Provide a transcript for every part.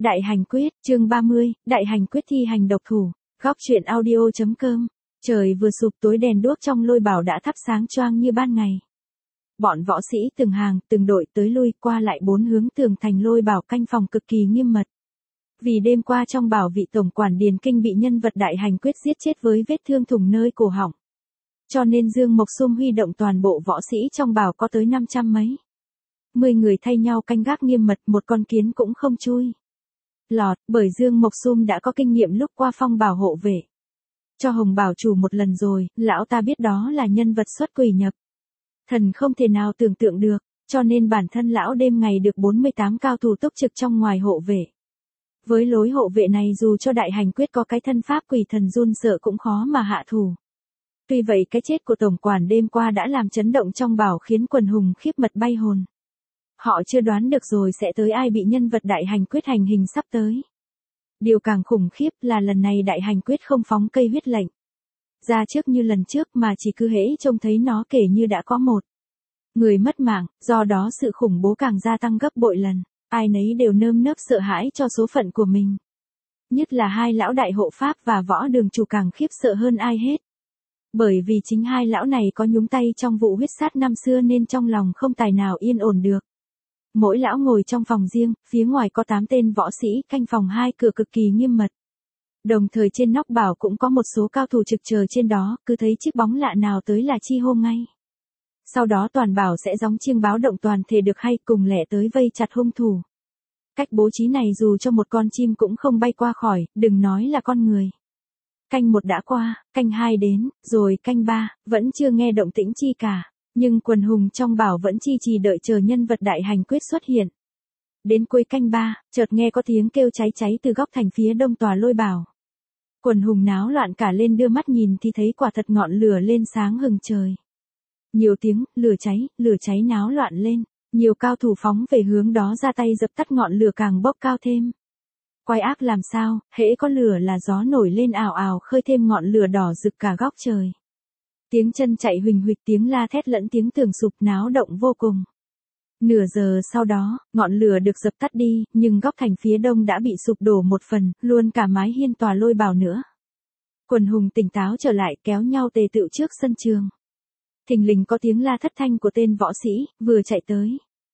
Đại hành quyết, chương 30, đại hành quyết thi hành độc thủ. Góc truyện audio.com. Trời vừa sụp tối đèn đuốc trong lôi bảo đã thắp sáng choang như ban ngày. Bọn võ sĩ từng hàng, từng đội tới lui qua lại bốn hướng tường thành lôi bảo canh phòng cực kỳ nghiêm mật. Vì đêm qua trong bảo vị tổng quản Điền Kinh bị nhân vật đại hành quyết giết chết với vết thương thủng nơi cổ họng. Cho nên Dương Mộc Xum huy động toàn bộ võ sĩ trong bảo có tới 500 mấy. 10 người thay nhau canh gác nghiêm mật, một con kiến cũng không chui lọt, bởi Dương Mộc Xum đã có kinh nghiệm lúc qua phong bảo hộ vệ. Cho Hồng Bảo chủ một lần rồi, lão ta biết đó là nhân vật xuất quỷ nhập thần không thể nào tưởng tượng được, cho nên bản thân lão đêm ngày được 48 cao thủ túc trực trong ngoài hộ vệ. Với lối hộ vệ này dù cho đại hành quyết có cái thân pháp quỷ thần run sợ cũng khó mà hạ thủ. Tuy vậy cái chết của tổng quản đêm qua đã làm chấn động trong bảo khiến quần hùng khiếp mật bay hồn. Họ chưa đoán được rồi sẽ tới ai bị nhân vật đại hành quyết hành hình sắp tới. Điều càng khủng khiếp là lần này đại hành quyết không phóng cây huyết lệnh ra trước như lần trước mà chỉ cứ hễ trông thấy nó kể như đã có một người mất mạng, do đó sự khủng bố càng gia tăng gấp bội lần. Ai nấy đều nơm nớp sợ hãi cho số phận của mình. Nhất là hai lão đại hộ pháp và võ đường chủ càng khiếp sợ hơn ai hết. Bởi vì chính hai lão này có nhúng tay trong vụ huyết sát năm xưa nên trong lòng không tài nào yên ổn được. Mỗi lão ngồi trong phòng riêng, phía ngoài có 8 tên võ sĩ canh phòng hai cửa cực kỳ nghiêm mật. Đồng thời trên nóc bảo cũng có một số cao thủ trực chờ trên đó, cứ thấy chiếc bóng lạ nào tới là chi hô ngay. Sau đó toàn bảo sẽ gióng chiêng báo động toàn thể được hay cùng lẻ tới vây chặt hung thủ. Cách bố trí này dù cho một con chim cũng không bay qua khỏi, đừng nói là con người. Canh 1 đã qua, canh 2 đến, rồi canh 3, vẫn chưa nghe động tĩnh chi cả. Nhưng quần hùng trong bảo vẫn chi trì đợi chờ nhân vật đại hành quyết xuất hiện. Đến cuối canh 3, chợt nghe có tiếng kêu cháy cháy từ góc thành phía đông tòa lôi bảo. Quần hùng náo loạn cả lên đưa mắt nhìn thì thấy quả thật ngọn lửa lên sáng hừng trời. Nhiều tiếng, lửa cháy náo loạn lên. Nhiều cao thủ phóng về hướng đó ra tay dập tắt ngọn lửa càng bốc cao thêm. Quái ác làm sao, hễ có lửa là gió nổi lên ào ào khơi thêm ngọn lửa đỏ rực cả góc trời. Tiếng chân chạy huỳnh huỵch, tiếng la thét lẫn tiếng tường sụp náo động vô cùng. Nửa giờ sau đó, ngọn lửa được dập tắt đi, nhưng góc thành phía đông đã bị sụp đổ một phần, luôn cả mái hiên tòa lôi bảo nữa. Quần hùng tỉnh táo trở lại kéo nhau tề tựu trước sân trường. Thình lình có tiếng la thất thanh của tên võ sĩ, vừa chạy tới.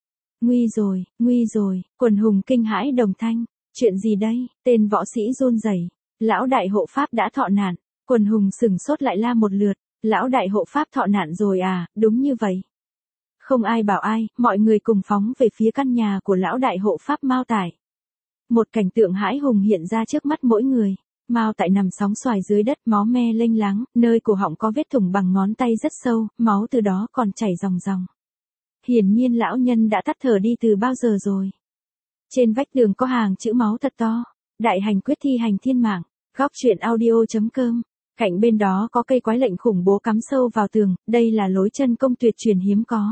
Nguy rồi, quần hùng kinh hãi đồng thanh. Chuyện gì đây, tên võ sĩ run rẩy. Lão đại hộ pháp đã thọ nạn. Quần hùng sửng sốt lại la một lượt. Lão đại hộ pháp thọ nạn rồi à, đúng như vậy. Không ai bảo ai, mọi người cùng phóng về phía căn nhà của lão đại hộ pháp Mao Tải. Một cảnh tượng hãi hùng hiện ra trước mắt mỗi người. Mao Tải nằm sóng xoài dưới đất, máu me lênh láng, nơi cổ họng có vết thủng bằng ngón tay rất sâu, máu từ đó còn chảy ròng ròng. Hiển nhiên lão nhân đã tắt thở đi từ bao giờ rồi. Trên vách tường có hàng chữ máu thật to. Đại hành quyết thi hành thiên mạng. Góc truyện audio.com. Cạnh bên đó có cây quái lệnh khủng bố cắm sâu vào tường, đây là lối chân công tuyệt truyền hiếm có.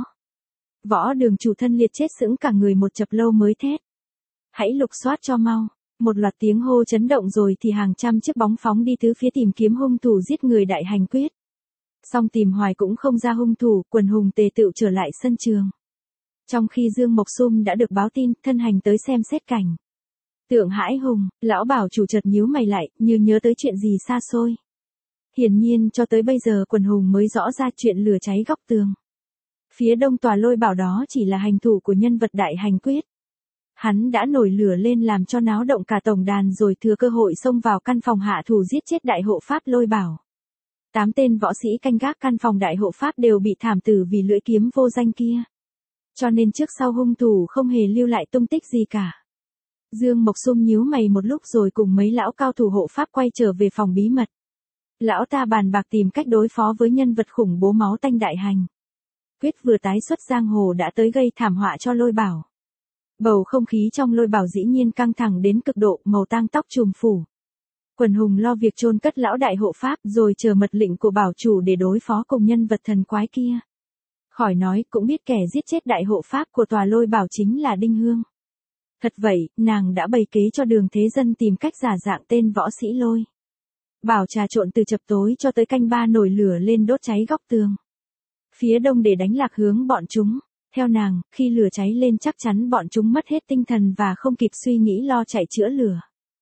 Võ đường chủ thân liệt chết sững cả người một chập lâu mới thét. Hãy lục soát cho mau. Một loạt tiếng hô chấn động rồi thì hàng trăm chiếc bóng phóng đi tứ phía tìm kiếm hung thủ giết người đại hành quyết. Song tìm hoài cũng không ra hung thủ, quần hùng tề tựu trở lại sân trường. Trong khi Dương Mộc Xum đã được báo tin, thân hành tới xem xét cảnh tượng hãi hùng, lão bảo chủ chợt nhíu mày lại, như nhớ tới chuyện gì xa xôi. Hiển nhiên cho tới bây giờ quần hùng mới rõ ra chuyện lửa cháy góc tường. Phía đông tòa lôi bảo đó chỉ là hành thủ của nhân vật đại hành quyết. Hắn đã nổi lửa lên làm cho náo động cả tổng đàn rồi thừa cơ hội xông vào căn phòng hạ thủ giết chết đại hộ pháp lôi bảo. 8 tên võ sĩ canh gác căn phòng đại hộ pháp đều bị thảm tử vì lưỡi kiếm vô danh kia. Cho nên trước sau hung thủ không hề lưu lại tung tích gì cả. Dương Mộc Xum nhíu mày một lúc rồi cùng mấy lão cao thủ hộ pháp quay trở về phòng bí mật. Lão ta bàn bạc tìm cách đối phó với nhân vật khủng bố máu tanh đại hành quyết vừa tái xuất giang hồ đã tới gây thảm họa cho lôi bảo. Bầu không khí trong lôi bảo dĩ nhiên căng thẳng đến cực độ, màu tang tóc trùm phủ. Quần hùng lo việc chôn cất lão đại hộ pháp rồi chờ mật lệnh của bảo chủ để đối phó cùng nhân vật thần quái kia. Khỏi nói cũng biết kẻ giết chết đại hộ pháp của tòa lôi bảo chính là Đinh Hương. Thật vậy, nàng đã bày kế cho Đường Thế Dân tìm cách giả dạng tên võ sĩ lôi bảo trà trộn từ chập tối cho tới canh 3 nổi lửa lên đốt cháy góc tường phía đông để đánh lạc hướng bọn chúng. Theo nàng, khi lửa cháy lên chắc chắn bọn chúng mất hết tinh thần và không kịp suy nghĩ lo chạy chữa lửa.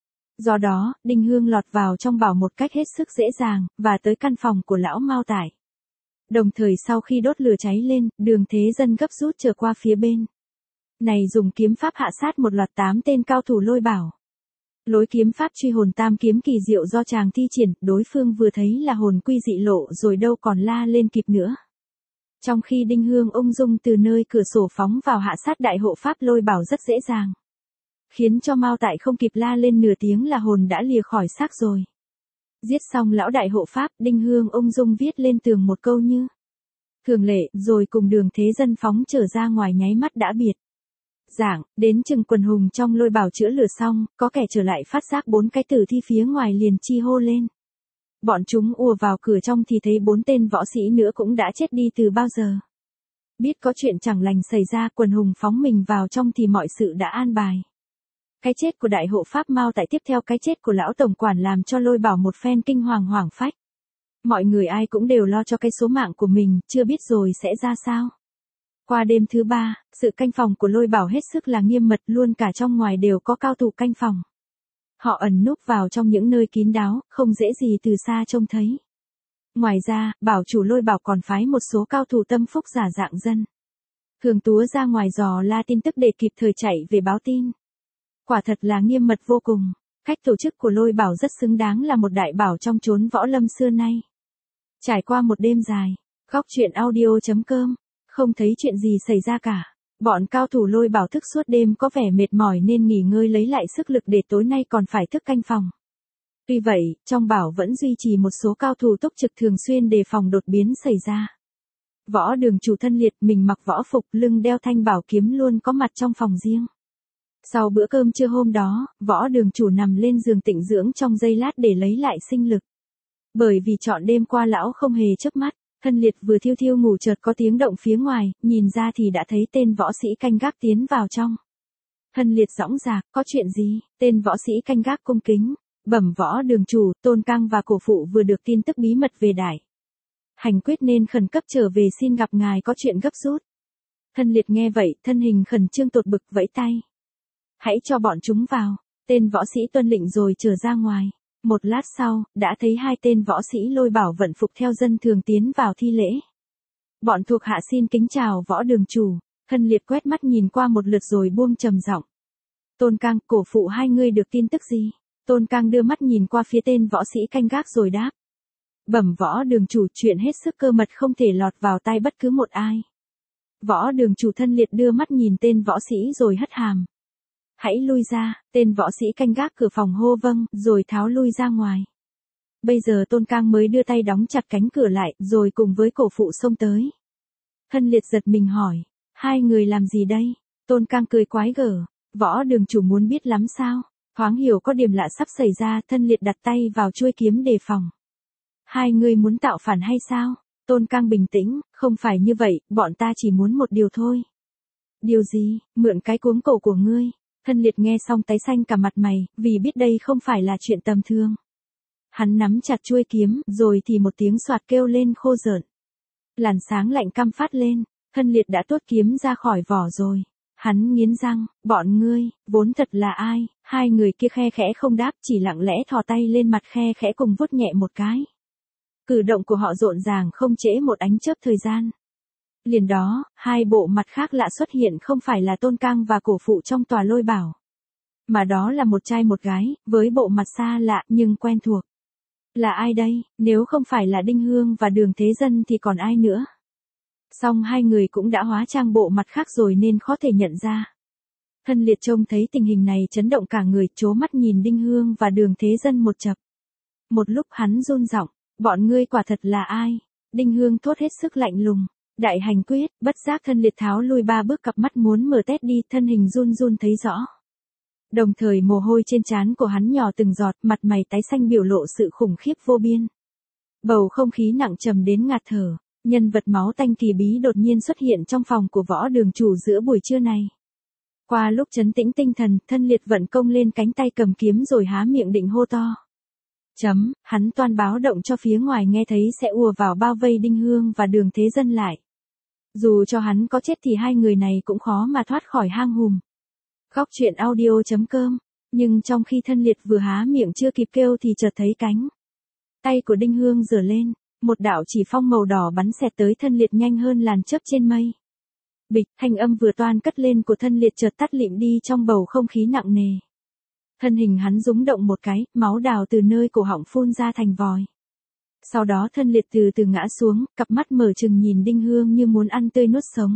Do đó, Đinh Hương lọt vào trong bảo một cách hết sức dễ dàng, và tới căn phòng của lão Mao Tải. Đồng thời sau khi đốt lửa cháy lên, Đường Thế Dân gấp rút trở qua phía bên này dùng kiếm pháp hạ sát một loạt 8 tên cao thủ Lôi Bảo. Lối kiếm pháp truy hồn tam kiếm kỳ diệu do chàng thi triển, đối phương vừa thấy là hồn quy dị lộ rồi đâu còn la lên kịp nữa. Trong khi Đinh Hương ung dung từ nơi cửa sổ phóng vào hạ sát đại hộ pháp Lôi Bảo rất dễ dàng. Khiến cho Mao Tại không kịp la lên nửa tiếng là hồn đã lìa khỏi xác rồi. Giết xong lão đại hộ pháp, Đinh Hương ung dung viết lên tường một câu như thường lệ, rồi cùng Đường Thế Dân phóng trở ra ngoài nháy mắt đã biệt. Giảng, đến chừng quần hùng trong Lôi Bảo chữa lửa xong, có kẻ trở lại phát giác 4 cái tử thi phía ngoài liền chi hô lên. Bọn chúng ùa vào cửa trong thì thấy 4 tên võ sĩ nữa cũng đã chết đi từ bao giờ. Biết có chuyện chẳng lành xảy ra, quần hùng phóng mình vào trong thì mọi sự đã an bài. Cái chết của đại hộ pháp Mao Tại tiếp theo cái chết của lão tổng quản làm cho Lôi Bảo một phen kinh hoàng hoảng phách. Mọi người ai cũng đều lo cho cái số mạng của mình, chưa biết rồi sẽ ra sao. Qua đêm thứ 3, sự canh phòng của Lôi Bảo hết sức là nghiêm mật, luôn cả trong ngoài đều có cao thủ canh phòng. Họ ẩn núp vào trong những nơi kín đáo, không dễ gì từ xa trông thấy. Ngoài ra, bảo chủ Lôi Bảo còn phái một số cao thủ tâm phúc giả dạng dân thường túa ra ngoài dò la tin tức để kịp thời chạy về báo tin. Quả thật là nghiêm mật vô cùng. Cách tổ chức của Lôi Bảo rất xứng đáng là một đại bảo trong chốn võ lâm xưa nay. Trải qua một đêm dài, góc truyện audio.com, không thấy chuyện gì xảy ra cả. Bọn cao thủ Lôi Bảo thức suốt đêm có vẻ mệt mỏi nên nghỉ ngơi lấy lại sức lực để tối nay còn phải thức canh phòng. Tuy vậy, trong bảo vẫn duy trì một số cao thủ túc trực thường xuyên đề phòng đột biến xảy ra. Võ Đường chủ thân liệt, mình mặc võ phục, lưng đeo thanh bảo kiếm luôn có mặt trong phòng riêng. Sau bữa cơm trưa hôm đó, Võ Đường chủ nằm lên giường tịnh dưỡng trong giây lát để lấy lại sinh lực. Bởi vì trọn đêm qua lão không hề chớp mắt, thân liệt vừa thiêu thiêu ngủ chợt có tiếng động phía ngoài, nhìn ra thì đã thấy tên võ sĩ canh gác tiến vào trong. Thân liệt dõng dạc, có chuyện gì? Tên võ sĩ canh gác cung kính, bẩm Võ Đường chủ, Tôn Cang và cổ phụ vừa được tin tức bí mật về đại hành quyết nên khẩn cấp trở về xin gặp ngài, có chuyện gấp rút. Thân liệt nghe vậy, thân hình khẩn trương tột bực, vẫy tay. Hãy cho bọn chúng vào. Tên võ sĩ tuân lệnh rồi trở ra ngoài. Một lát sau, đã thấy 2 tên võ sĩ Lôi Bảo vận phục theo dân thường tiến vào thi lễ. Bọn thuộc hạ xin kính chào Võ Đường chủ. Thân liệt quét mắt nhìn qua một lượt rồi buông trầm giọng. Tôn Cang, cổ phụ hai người được tin tức gì? Tôn Cang đưa mắt nhìn qua phía tên võ sĩ canh gác rồi đáp. Bẩm Võ Đường chủ, chuyện hết sức cơ mật không thể lọt vào tai bất cứ một ai. Võ Đường chủ thân liệt đưa mắt nhìn tên võ sĩ rồi hất hàm. Hãy lui ra, tên võ sĩ canh gác cửa phòng hô vâng, rồi tháo lui ra ngoài. Bây giờ Tôn Cang mới đưa tay đóng chặt cánh cửa lại, rồi cùng với cổ phụ xông tới. Thân liệt giật mình hỏi, 2 người làm gì đây? Tôn Cang cười quái gở, Võ Đường chủ muốn biết lắm sao? Thoáng hiểu có điểm lạ sắp xảy ra, thân liệt đặt tay vào chuôi kiếm đề phòng. 2 người muốn tạo phản hay sao? Tôn Cang bình tĩnh, không phải như vậy, bọn ta chỉ muốn một điều thôi. Điều gì? Mượn cái cuống cổ của ngươi. Thân liệt nghe xong tái xanh cả mặt mày, vì biết đây không phải là chuyện tầm thường. Hắn nắm chặt chuôi kiếm, rồi thì một tiếng xoạt kêu lên khô rợn. Làn sáng lạnh căm phát lên, thân liệt đã tuốt kiếm ra khỏi vỏ rồi. Hắn nghiến răng, bọn ngươi, vốn thật là ai? 2 người kia khe khẽ không đáp, chỉ lặng lẽ thò tay lên mặt khe khẽ cùng vuốt nhẹ một cái. Cử động của họ rộn ràng không trễ một ánh chớp thời gian. Liền đó, 2 bộ mặt khác lạ xuất hiện, không phải là Tôn Cang và cổ phụ trong tòa Lôi Bảo. Mà đó là một trai một gái, với bộ mặt xa lạ nhưng quen thuộc. Là ai đây? Nếu không phải là Đinh Hương và Đường Thế Dân thì còn ai nữa? Song 2 người cũng đã hóa trang bộ mặt khác rồi nên khó thể nhận ra. Thân liệt trông thấy tình hình này chấn động cả người, trố mắt nhìn Đinh Hương và Đường Thế Dân một chập. Một lúc hắn run giọng, bọn ngươi quả thật là ai? Đinh Hương thốt hết sức lạnh lùng. Đại hành quyết, bất giác thân liệt tháo lui 3 bước, cặp mắt muốn mở tét đi, thân hình run run thấy rõ. Đồng thời mồ hôi trên trán của hắn nhỏ từng giọt, mặt mày tái xanh biểu lộ sự khủng khiếp vô biên. Bầu không khí nặng trầm đến ngạt thở, nhân vật máu tanh kỳ bí đột nhiên xuất hiện trong phòng của Võ Đường chủ giữa buổi trưa này. Qua lúc trấn tĩnh tinh thần, thân liệt vận công lên cánh tay cầm kiếm rồi há miệng định hô to. Hắn toan báo động cho phía ngoài nghe thấy sẽ ùa vào bao vây Đinh Hương và Đường Thế Dân lại. Dù cho hắn có chết thì hai người này cũng khó mà thoát khỏi hang hùm. Góc truyện audio.com. Nhưng trong khi Thân Liệt vừa há miệng chưa kịp kêu thì chợt thấy cánh tay của Đinh Hương giở lên, một đạo chỉ phong màu đỏ bắn xẹt tới Thân Liệt nhanh hơn làn chớp trên mây. Bịch, thanh âm vừa toan cất lên của Thân Liệt chợt tắt lịm đi trong bầu không khí nặng nề. Thân hình hắn rúng động một cái, máu đào từ nơi cổ họng phun ra thành vòi. Sau đó Thân Liệt từ từ ngã xuống, cặp mắt mở trừng nhìn Đinh Hương như muốn ăn tươi nuốt sống.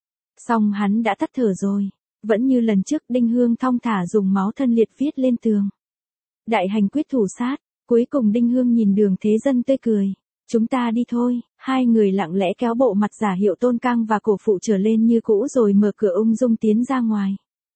Xong hắn đã tắt thở rồi. Vẫn như lần trước, Đinh Hương thong thả dùng máu Thân Liệt viết lên tường. Đại hành quyết thủ sát. Cuối cùng Đinh Hương nhìn Đường Thế Dân tươi cười. Chúng ta đi thôi. Hai người lặng lẽ kéo bộ mặt giả hiệu Tôn Cang và cổ phụ trở lên như cũ rồi mở cửa ung dung tiến ra ngoài.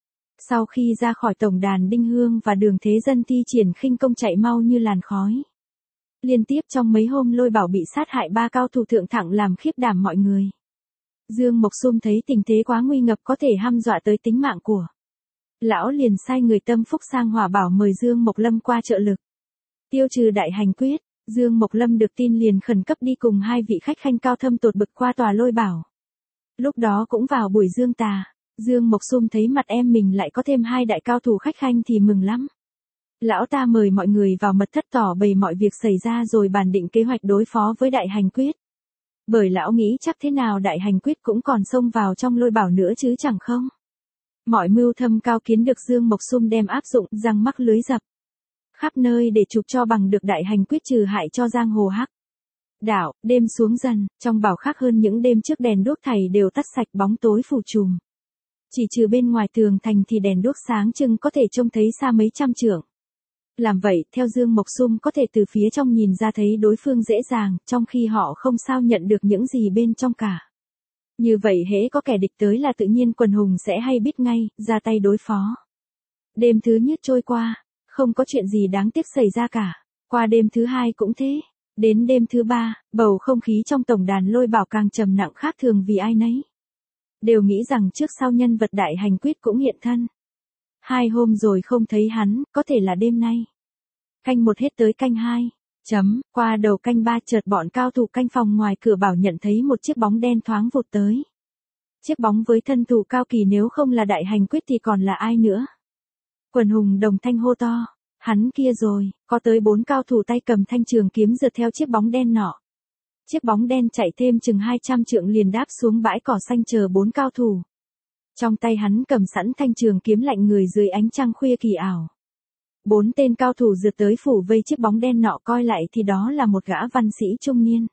Sau khi ra khỏi tổng đàn, Đinh Hương và Đường Thế Dân thi triển khinh công chạy mau như làn khói. Liên tiếp trong mấy hôm Lôi Bảo bị sát hại 3 cao thủ thượng thẳng làm khiếp đảm mọi người. Dương Mộc Xum thấy tình thế quá nguy ngập có thể hăm dọa tới tính mạng của lão, liền sai người tâm phúc sang Hỏa Bảo mời Dương Mộc Lâm qua trợ lực. Tiêu trừ đại hành quyết, Dương Mộc Lâm được tin liền khẩn cấp đi cùng hai vị khách khanh cao thâm tột bực qua tòa Lôi Bảo. Lúc đó cũng vào buổi dương tà, Dương Mộc Xum thấy mặt em mình lại có thêm hai đại cao thủ khách khanh thì mừng lắm. Lão ta mời mọi người vào mật thất tỏ bày mọi việc xảy ra rồi bàn định kế hoạch đối phó với đại hành quyết. Bởi lão nghĩ chắc thế nào đại hành quyết cũng còn xông vào trong Lôi Bảo nữa chứ chẳng không. Mọi mưu thâm cao kiến được Dương Mộc Xum đem áp dụng, răng mắc lưới dập khắp nơi để chụp cho bằng được đại hành quyết trừ hại cho giang hồ hắc đạo. Đêm xuống dần, trong bảo khác hơn những đêm trước, đèn đuốc thầy đều tắt sạch, bóng tối phủ trùm. Chỉ trừ bên ngoài tường thành thì đèn đuốc sáng trưng có thể trông thấy xa mấy trăm trượng. Làm vậy, theo Dương Mộc Xum có thể từ phía trong nhìn ra thấy đối phương dễ dàng, trong khi họ không sao nhận được những gì bên trong cả. Như vậy hễ có kẻ địch tới là tự nhiên quần hùng sẽ hay biết ngay, ra tay đối phó. Đêm thứ nhất trôi qua, không có chuyện gì đáng tiếc xảy ra cả. Qua đêm thứ hai cũng thế. Đến đêm thứ ba, bầu không khí trong tổng đàn Lôi Bảo càng trầm nặng khác thường vì ai nấy đều nghĩ rằng trước sau nhân vật đại hành quyết cũng hiện thân. 2 hôm rồi không thấy hắn, có thể là đêm nay. Canh 1 hết tới canh 2. Qua đầu canh 3 chợt bọn cao thủ canh phòng ngoài cửa bảo nhận thấy một chiếc bóng đen thoáng vụt tới. Chiếc bóng với thân thủ cao kỳ, nếu không là đại hành quyết thì còn là ai nữa. Quần hùng đồng thanh hô to. Hắn kia rồi, có tới 4 cao thủ tay cầm thanh trường kiếm rượt theo chiếc bóng đen nọ. Chiếc bóng đen chạy thêm chừng 200 trượng liền đáp xuống bãi cỏ xanh chờ 4 cao thủ. Trong tay hắn cầm sẵn thanh trường kiếm lạnh người dưới ánh trăng khuya kỳ ảo. 4 tên cao thủ rượt tới phủ vây chiếc bóng đen nọ, coi lại thì đó là một gã văn sĩ trung niên.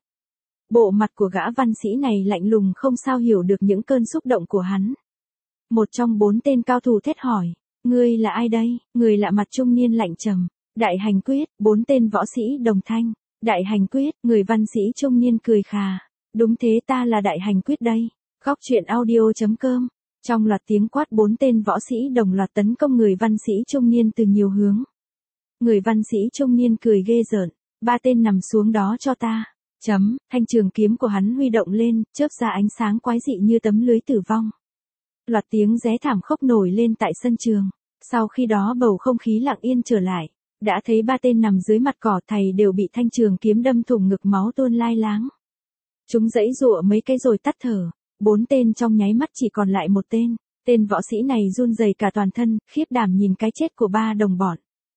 Bộ mặt của gã văn sĩ này lạnh lùng không sao hiểu được những cơn xúc động của hắn. Một trong 4 tên cao thủ thét hỏi. Ngươi là ai đây? Người lạ mặt trung niên lạnh trầm. Đại hành quyết. 4 tên võ sĩ đồng thanh. Đại hành quyết. Người văn sĩ trung niên cười khà. Đúng thế, ta là đại hành quyết đây. Góc truyện audio.com. Trong loạt tiếng quát, 4 tên võ sĩ đồng loạt tấn công người văn sĩ trung niên từ nhiều hướng. Người văn sĩ trung niên cười ghê rợn. 3 tên nằm xuống đó cho ta. Thanh trường kiếm của hắn huy động lên, chớp ra ánh sáng quái dị như tấm lưới tử vong. Loạt tiếng ré thảm khốc nổi lên tại sân trường. Sau khi đó bầu không khí lặng yên trở lại. Đã thấy 3 tên nằm dưới mặt cỏ, thầy đều bị thanh trường kiếm đâm thủng ngực, máu tuôn lai láng. Chúng giãy giụa mấy cái rồi tắt thở. 4 tên trong nháy mắt chỉ còn lại 1 tên. Tên võ sĩ này run rẩy cả toàn thân, khiếp đảm nhìn cái chết của 3 đồng bọn.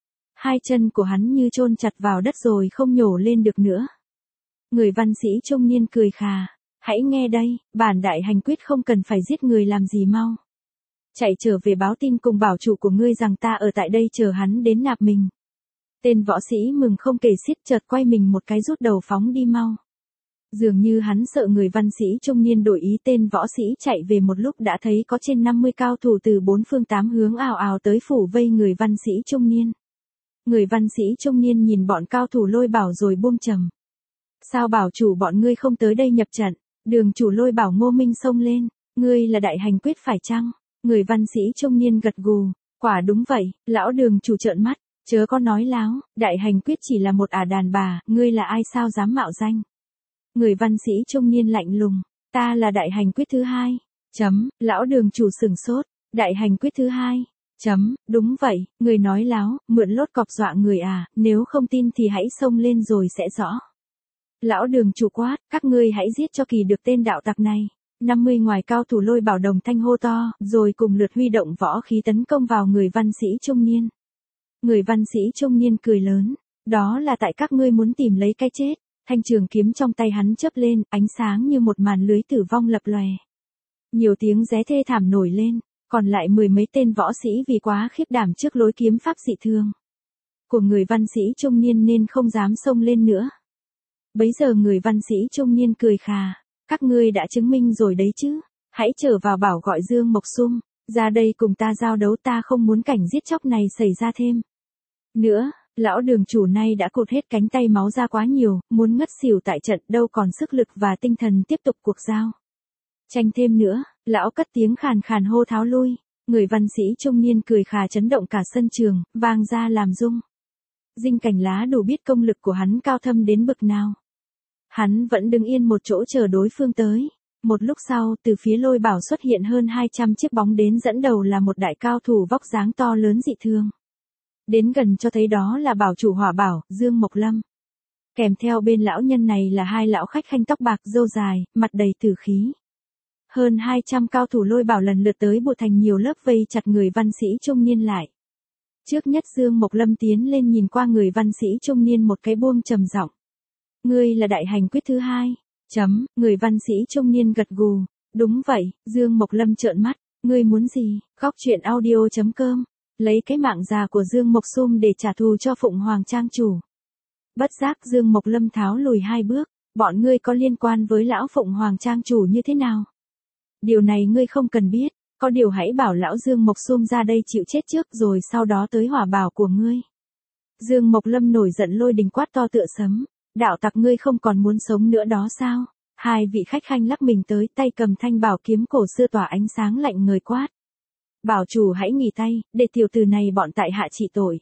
2 chân của hắn như chôn chặt vào đất rồi không nhổ lên được nữa. Người văn sĩ trung niên cười khà. Hãy nghe đây, bản đại hành quyết không cần phải giết người làm gì, mau chạy trở về báo tin cùng bảo chủ của ngươi rằng ta ở tại đây chờ hắn đến nạp mình. Tên võ sĩ mừng không kể xiết, chợt quay mình một cái rút đầu phóng đi mau. Dường như hắn sợ người văn sĩ trung niên đổi ý, tên võ sĩ chạy về một lúc đã thấy có trên 50 cao thủ từ 4 phương 8 hướng ào ào tới phủ vây người văn sĩ trung niên. Người văn sĩ trung niên nhìn bọn cao thủ Lôi Bảo rồi buông trầm. Sao bảo chủ bọn ngươi không tới đây nhập trận? Đường chủ Lôi Bảo Ngô Minh xông lên. Ngươi là đại hành quyết phải chăng? Người văn sĩ trung niên gật gù. Quả đúng vậy. Lão đường chủ trợn mắt. Chớ có nói láo, đại hành quyết chỉ là một ả đàn bà, ngươi là ai sao dám mạo danh? Người văn sĩ trung niên lạnh lùng. Ta là đại hành quyết thứ 2. Lão đường chủ sửng sốt. Đại hành quyết thứ 2. Đúng vậy, người nói láo, mượn lốt cọc dọa người à, nếu không tin thì hãy xông lên rồi sẽ rõ. Lão đường chủ quát, các ngươi hãy giết cho kỳ được tên đạo tặc này. 50 ngoài cao thủ Lôi Bảo đồng thanh hô to, rồi cùng lượt huy động võ khí tấn công vào người văn sĩ trung niên. Người văn sĩ trung niên cười lớn, đó là tại các ngươi muốn tìm lấy cái chết. Thanh trường kiếm trong tay hắn chớp lên, ánh sáng như một màn lưới tử vong lập lòe. Nhiều tiếng ré thê thảm nổi lên, còn lại mười mấy tên võ sĩ vì quá khiếp đảm trước lối kiếm pháp dị thường của người văn sĩ trung niên nên không dám xông lên nữa. Bấy giờ người văn sĩ trung niên cười khà, các ngươi đã chứng minh rồi đấy chứ, hãy trở vào bảo gọi Dương Mộc Xung, ra đây cùng ta giao đấu, ta không muốn cảnh giết chóc này xảy ra thêm. Nữa, lão đường chủ này đã cụt hết cánh tay, máu ra quá nhiều, muốn ngất xỉu tại trận, đâu còn sức lực và tinh thần tiếp tục cuộc giao tranh thêm nữa. Lão cất tiếng khàn khàn hô tháo lui, người văn sĩ trung niên cười khà chấn động cả sân trường, vang ra làm rung. Dinh Cảnh Lá đủ biết công lực của hắn cao thâm đến bực nào. Hắn vẫn đứng yên một chỗ chờ đối phương tới. Một lúc sau, từ phía Lôi Bảo xuất hiện hơn 200 chiếc bóng đến, dẫn đầu là một đại cao thủ vóc dáng to lớn dị thường. Đến gần cho thấy đó là bảo chủ Hỏa Bảo, Dương Mộc Lâm. Kèm theo bên lão nhân này là hai lão khách khanh tóc bạc râu dài, mặt đầy tử khí. Hơn 200 cao thủ Lôi Bảo lần lượt tới bụt thành nhiều lớp vây chặt người văn sĩ trung niên lại. Trước nhất Dương Mộc Lâm tiến lên nhìn qua người văn sĩ trung niên một cái, buông trầm giọng. Ngươi là đại hành quyết thứ hai. Người văn sĩ trung niên gật gù. Đúng vậy. Dương Mộc Lâm trợn mắt. Ngươi muốn gì? Góc truyện audio.com. Lấy cái mạng già của Dương Mộc Xung để trả thù cho Phụng Hoàng trang chủ. Bất giác Dương Mộc Lâm tháo lùi 2 bước. Bọn ngươi có liên quan với lão Phụng Hoàng trang chủ như thế nào? Điều này ngươi không cần biết. Có điều hãy bảo lão Dương Mộc Xung ra đây chịu chết trước, rồi sau đó tới Hỏa Bảo của ngươi. Dương Mộc Lâm nổi giận lôi đình quát to tựa sấm. Đạo tặc, ngươi không còn muốn sống nữa đó sao? Hai vị khách khanh lắc mình tới, tay cầm thanh bảo kiếm cổ xưa tỏa ánh sáng lạnh ngời quát. Bảo chủ hãy nghỉ tay, để tiểu tử này bọn tại hạ trị tội.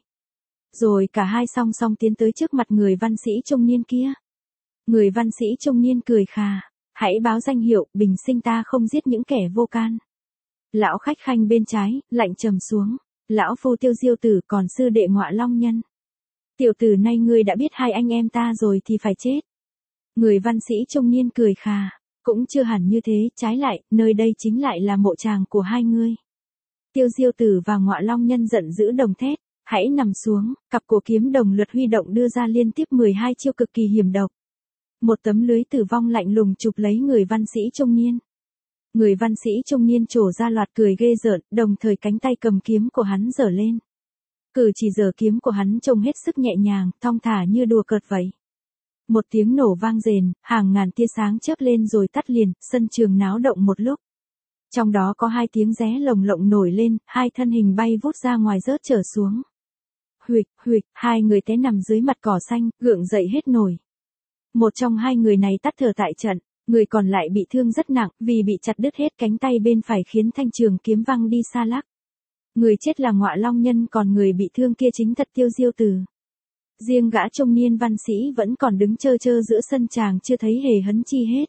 Rồi cả hai song song tiến tới trước mặt người văn sĩ trung niên kia. Người văn sĩ trung niên cười khà. Hãy báo danh hiệu, bình sinh ta không giết những kẻ vô can. Lão khách khanh bên trái, lạnh trầm xuống. Lão phu Tiêu Diêu Tử, còn sư đệ Ngọa Long Nhân. Tiểu tử nay ngươi đã biết hai anh em ta rồi thì phải chết. Người văn sĩ trung niên cười khà. Cũng chưa hẳn như thế, trái lại, nơi đây chính lại là mộ tràng của hai ngươi. Tiêu Diêu Tử và Ngọa Long Nhân giận dữ đồng thét. Hãy nằm xuống, cặp của kiếm đồng lượt huy động đưa ra liên tiếp 12 chiêu cực kỳ hiểm độc. Một tấm lưới tử vong lạnh lùng chụp lấy người văn sĩ trung niên. Người văn sĩ trung niên trổ ra loạt cười ghê rợn, đồng thời cánh tay cầm kiếm của hắn giở lên. Cử chỉ giở kiếm của hắn trông hết sức nhẹ nhàng, thong thả như đùa cợt vậy. Một tiếng nổ vang rền, hàng ngàn tia sáng chớp lên rồi tắt liền, sân trường náo động một lúc. Trong đó có 2 tiếng ré lồng lộng nổi lên, 2 thân hình bay vút ra ngoài rớt trở xuống. Huỵch, huỵch, 2 người té nằm dưới mặt cỏ xanh, gượng dậy hết nổi. Một trong 2 người này tắt thở tại trận, người còn lại bị thương rất nặng, vì bị chặt đứt hết cánh tay bên phải khiến thanh trường kiếm văng đi xa lắc. Người chết là Ngọa Long Nhân, còn người bị thương kia chính thật Tiêu Diêu Tử. Riêng gã trung niên văn sĩ vẫn còn đứng trơ trơ giữa sân tràng, chưa thấy hề hấn chi hết.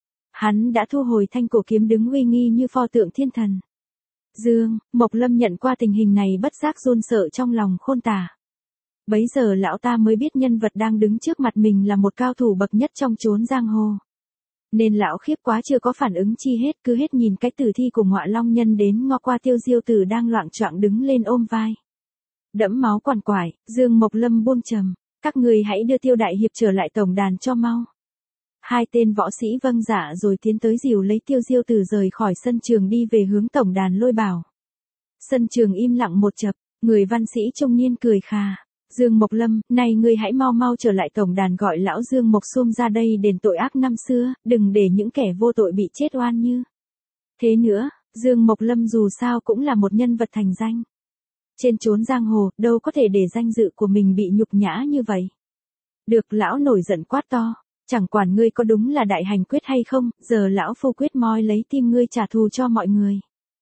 Hắn đã thu hồi thanh cổ kiếm, đứng uy nghi như pho tượng thiên thần. Dương Mộc Lâm nhận qua tình hình này bất giác run sợ trong lòng khôn tả. Bấy giờ lão ta mới biết nhân vật đang đứng trước mặt mình là một cao thủ bậc nhất trong chốn giang hồ. Nên lão khiếp quá chưa có phản ứng chi hết, cứ hết nhìn cái tử thi của Ngọa Long Nhân đến ngó qua Tiêu Diêu Tử đang loạng choạng đứng lên ôm vai. Đẫm máu quằn quại, Dương Mộc Lâm buông trầm. Các người hãy đưa Tiêu đại hiệp trở lại tổng đàn cho mau. 2 tên võ sĩ vâng dạ rồi tiến tới dìu lấy Tiêu Diêu Tử rời khỏi sân trường đi về hướng tổng đàn Lôi Bảo. Sân trường im lặng một chập, người văn sĩ trung niên cười khà. Dương Mộc Lâm, này ngươi hãy mau mau trở lại tổng đàn gọi lão Dương Mộc Xung ra đây đền tội ác năm xưa, đừng để những kẻ vô tội bị chết oan như. Thế nữa, Dương Mộc Lâm dù sao cũng là một nhân vật thành danh. Trên chốn giang hồ, đâu có thể để danh dự của mình bị nhục nhã như vậy. Được, lão nổi giận quát to. Chẳng quản ngươi có đúng là đại hành quyết hay không, giờ lão phu quyết moi lấy tim ngươi trả thù cho mọi người.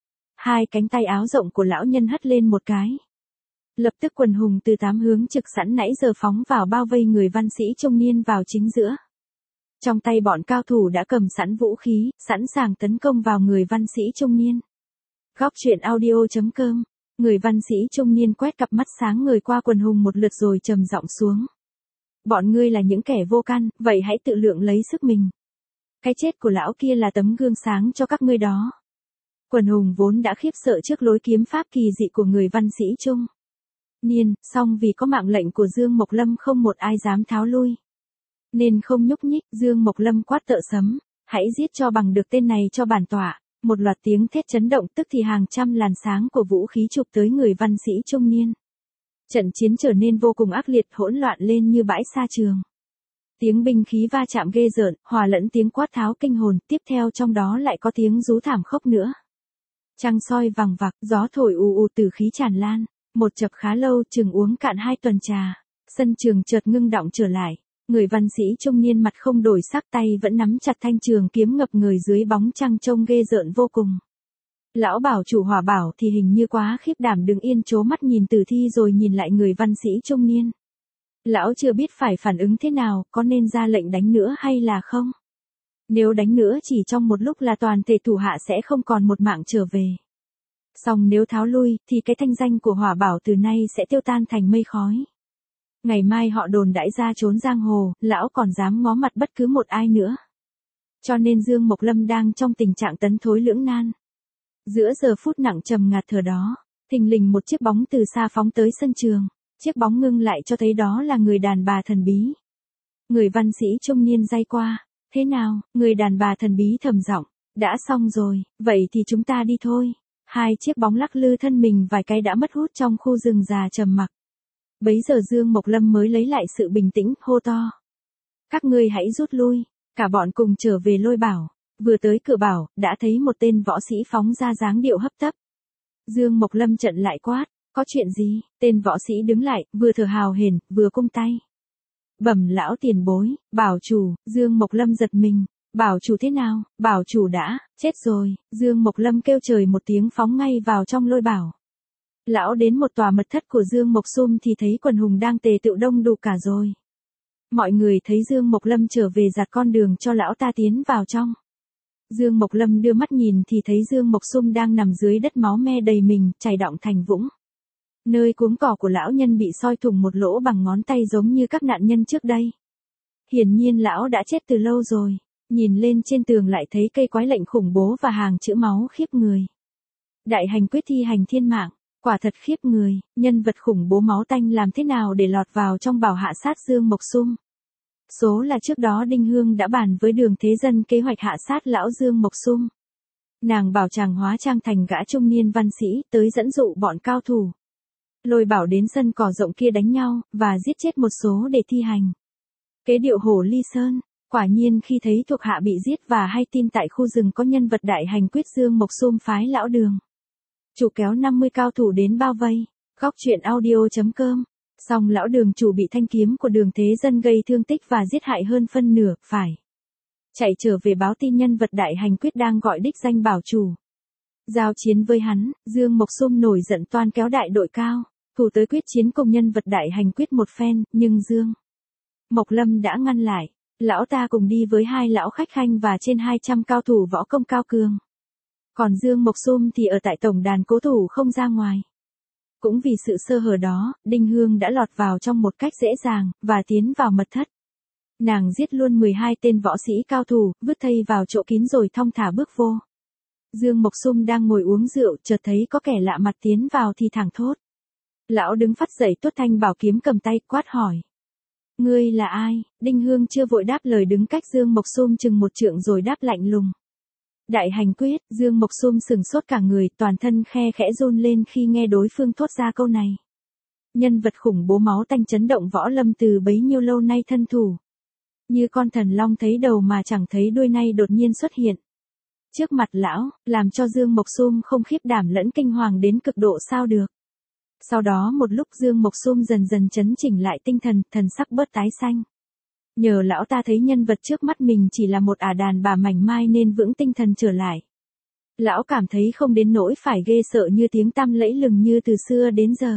2 cánh tay áo rộng của lão nhân hất lên một cái. Lập tức quần hùng từ 8 hướng trực sẵn nãy giờ phóng vào bao vây người văn sĩ trung niên vào chính giữa. Trong tay bọn cao thủ đã cầm sẵn vũ khí, sẵn sàng tấn công vào người văn sĩ trung niên. Góc truyện audio.com. Người văn sĩ trung niên quét cặp mắt sáng ngời qua quần hùng một lượt rồi trầm giọng xuống. Bọn ngươi là những kẻ vô can, vậy hãy tự lượng lấy sức mình. Cái chết của lão kia là tấm gương sáng cho các ngươi đó. Quần hùng vốn đã khiếp sợ trước lối kiếm pháp kỳ dị của người văn sĩ Trung niên, song vì có mạng lệnh của Dương Mộc Lâm không một ai dám tháo lui. Nên không nhúc nhích, Dương Mộc Lâm quát tợ sấm, hãy giết cho bằng được tên này cho bản tọa. Một loạt tiếng thét chấn động, tức thì hàng trăm làn sáng của vũ khí chụp tới người văn sĩ trung niên. Trận chiến trở nên vô cùng ác liệt, hỗn loạn lên như bãi sa trường. Tiếng binh khí va chạm ghê rợn, hòa lẫn tiếng quát tháo kinh hồn, tiếp theo trong đó lại có tiếng rú thảm khốc nữa. Trăng soi vằng vặc, gió thổi ù ù, tử khí tràn lan. Một chập khá lâu, chừng uống cạn 2 tuần trà. Sân trường chợt ngưng đọng trở lại. Người văn sĩ trung niên mặt không đổi sắc, tay vẫn nắm chặt thanh trường kiếm ngập người dưới bóng trăng trông ghê rợn vô cùng. Lão bảo chủ Hỏa Bảo thì hình như quá khiếp đảm đứng yên trố mắt nhìn tử thi rồi nhìn lại người văn sĩ trung niên. Lão chưa biết phải phản ứng thế nào, có nên ra lệnh đánh nữa hay là không? Nếu đánh nữa chỉ trong một lúc là toàn thể thủ hạ sẽ không còn một mạng trở về. Song nếu tháo lui, thì cái thanh danh của Hỏa Bảo từ nay sẽ tiêu tan thành mây khói. Ngày mai họ đồn đãi ra trốn giang hồ, lão còn dám ngó mặt bất cứ một ai nữa. Cho nên Dương Mộc Lâm đang trong tình trạng tấn thối lưỡng nan. Giữa giờ phút nặng trầm ngạt thở đó, thình lình một chiếc bóng từ xa phóng tới sân trường. Chiếc bóng ngưng lại cho thấy đó là người đàn bà thần bí. Người văn sĩ trung niên day qua. Thế nào, người đàn bà thần bí thầm giọng, đã xong rồi, vậy thì chúng ta đi thôi. 2 chiếc bóng lắc lư thân mình vài cái đã mất hút trong khu rừng già trầm mặc. Bấy giờ Dương Mộc Lâm mới lấy lại sự bình tĩnh, hô to. Các ngươi hãy rút lui, cả bọn cùng trở về Lôi Bảo. Vừa tới cửa bảo, đã thấy một tên võ sĩ phóng ra dáng điệu hấp tấp. Dương Mộc Lâm chặn lại quát, có chuyện gì? Tên võ sĩ đứng lại, vừa thở hào hển, vừa cung tay. Bẩm lão tiền bối, bảo chủ. Dương Mộc Lâm giật mình. Bảo chủ thế nào? Bảo chủ đã chết rồi. Dương Mộc Lâm kêu trời một tiếng phóng ngay vào trong Lôi Bảo. Lão đến một tòa mật thất của Dương Mộc Sum thì thấy quần hùng đang tề tựu đông đủ cả rồi. Mọi người thấy Dương Mộc Lâm trở về giặt con đường cho lão ta tiến vào trong. Dương Mộc Lâm đưa mắt nhìn thì thấy Dương Mộc Sum đang nằm dưới đất máu me đầy mình, chảy đọng thành vũng. Nơi cuống cỏ của lão nhân bị soi thủng một lỗ bằng ngón tay giống như các nạn nhân trước đây. Hiển nhiên lão đã chết từ lâu rồi. Nhìn lên trên tường lại thấy cây quái lệnh khủng bố và hàng chữ máu khiếp người. Đại hành quyết thi hành thiên mạng, quả thật khiếp người, nhân vật khủng bố máu tanh làm thế nào để lọt vào trong bảo hạ sát Dương Mộc Sum. Số là trước đó Đinh Hương đã bàn với Đường Thế Dân kế hoạch hạ sát lão Dương Mộc Sum. Nàng bảo chàng hóa trang thành gã trung niên văn sĩ tới dẫn dụ bọn cao thủ. Lôi Bảo đến sân cỏ rộng kia đánh nhau, và giết chết một số để thi hành kế điệu Hổ Ly Sơn. Quả nhiên khi thấy thuộc hạ bị giết và hay tin tại khu rừng có nhân vật đại hành quyết Dương Mộc Sum phái lão Đường chủ kéo 50 cao thủ đến bao vây. Góc truyện audio.com. Song lão Đường chủ bị thanh kiếm của Đường Thế Dân gây thương tích và giết hại hơn phân nửa, phải chạy trở về báo tin nhân vật đại hành quyết đang gọi đích danh bảo chủ. Giao chiến với hắn, Dương Mộc Sum nổi giận toan kéo đại đội cao thủ tới quyết chiến cùng nhân vật đại hành quyết một phen, nhưng Dương Mộc Lâm đã ngăn lại. Lão ta cùng đi với 2 lão khách khanh và trên 200 cao thủ võ công cao cường. Còn Dương Mộc Sum thì ở tại tổng đàn cố thủ không ra ngoài. Cũng vì sự sơ hở đó, Đinh Hương đã lọt vào trong một cách dễ dàng, và tiến vào mật thất. Nàng giết luôn 12 tên võ sĩ cao thủ, vứt thây vào chỗ kín rồi thong thả bước vô. Dương Mộc Sum đang ngồi uống rượu, chợt thấy có kẻ lạ mặt tiến vào thì thẳng thốt. Lão đứng phắt dậy tuốt thanh bảo kiếm cầm tay, quát hỏi. Ngươi là ai? Đinh Hương chưa vội đáp lời, đứng cách Dương Mộc Sum chừng 1 trượng rồi đáp lạnh lùng. Đại hành quyết. Dương Mộc Sum sừng sốt cả người, toàn thân khe khẽ run lên khi nghe đối phương thốt ra câu này. Nhân vật khủng bố máu tanh chấn động võ lâm từ bấy nhiêu lâu nay thân thủ. Như con thần long thấy đầu mà chẳng thấy đuôi nay đột nhiên xuất hiện trước mặt lão, làm cho Dương Mộc Sum không khiếp đảm lẫn kinh hoàng đến cực độ sao được. Sau đó một lúc Dương Mộc Sum dần dần chấn chỉnh lại tinh thần, thần sắc bớt tái xanh. Nhờ lão ta thấy nhân vật trước mắt mình chỉ là một ả đàn bà mảnh mai nên vững tinh thần trở lại. Lão cảm thấy không đến nỗi phải ghê sợ như tiếng tăm lẫy lừng như từ xưa đến giờ.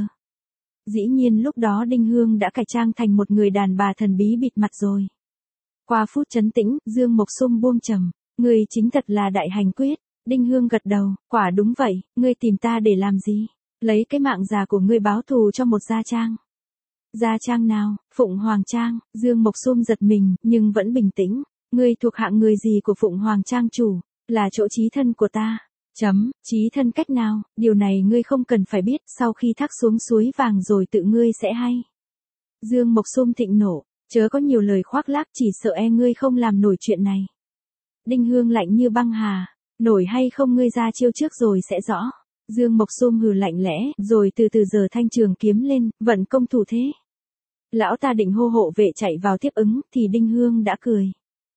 Dĩ nhiên lúc đó Đinh Hương đã cải trang thành một người đàn bà thần bí bịt mặt rồi. Qua phút trấn tĩnh, Dương Mộc Sum buông trầm. Ngươi chính thật là đại hành quyết. Đinh Hương gật đầu, quả đúng vậy, ngươi tìm ta để làm gì? Lấy cái mạng già của ngươi báo thù cho một gia trang. Gia trang nào? Phụng Hoàng Trang. Dương Mộc Sum giật mình, nhưng vẫn bình tĩnh. Ngươi thuộc hạng người gì của Phụng Hoàng Trang chủ? Là chỗ chí thân của ta. Chí thân cách nào, điều này ngươi không cần phải biết, sau khi thác xuống suối vàng rồi tự ngươi sẽ hay. Dương Mộc Xum thịnh nộ, chớ có nhiều lời khoác lác, chỉ sợ ngươi không làm nổi chuyện này. Đinh Hương lạnh như băng hà, nổi hay không ngươi ra chiêu trước rồi sẽ rõ. Dương Mộc Xum hừ lạnh lẽ, rồi từ từ giơ thanh trường kiếm lên, vận công thủ thế. Lão ta định hô hộ vệ chạy vào tiếp ứng, thì Đinh Hương đã cười.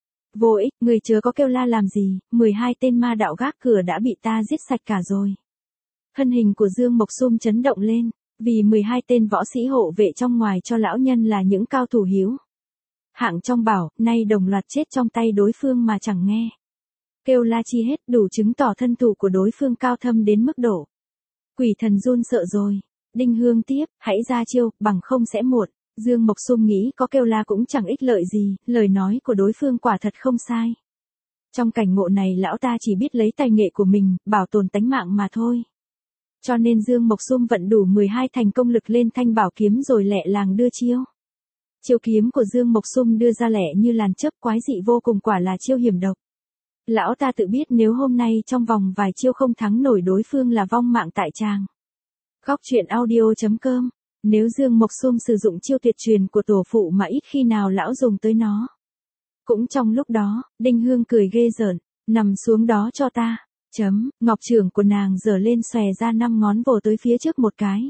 Vô ích, người chớ có kêu la làm gì, 12 tên ma đạo gác cửa đã bị ta giết sạch cả rồi. Thân hình của Dương Mộc Xum chấn động lên, vì 12 tên võ sĩ hộ vệ trong ngoài cho lão nhân là những cao thủ hiếu hạng trong bảo, nay đồng loạt chết trong tay đối phương mà chẳng nghe kêu la chi hết, đủ chứng tỏ thân thủ của đối phương cao thâm đến mức độ quỷ thần run sợ rồi. Đinh Hương tiếp, hãy ra chiêu, bằng không sẽ muộn. Dương Mộc Xum nghĩ có kêu la cũng chẳng ích lợi gì, lời nói của đối phương quả thật không sai. Trong cảnh ngộ này lão ta chỉ biết lấy tài nghệ của mình, bảo tồn tánh mạng mà thôi. Cho nên Dương Mộc Xum vận đủ 12 thành công lực lên thanh bảo kiếm rồi lẹ làng đưa chiêu. Chiêu kiếm của Dương Mộc Xum đưa ra lẹ như làn chớp, quái dị vô cùng, quả là chiêu hiểm độc. Lão ta tự biết nếu hôm nay trong vòng vài chiêu không thắng nổi đối phương là vong mạng tại tràng. Góc truyện audio.com. Nếu Dương Mộc Xum sử dụng chiêu tuyệt truyền của tổ phụ mà ít khi nào lão dùng tới nó. Cũng trong lúc đó, Đinh Hương cười ghê rợn, nằm xuống đó cho ta. Ngọc trưởng của nàng giở lên xòe ra 5 ngón vồ tới phía trước một cái.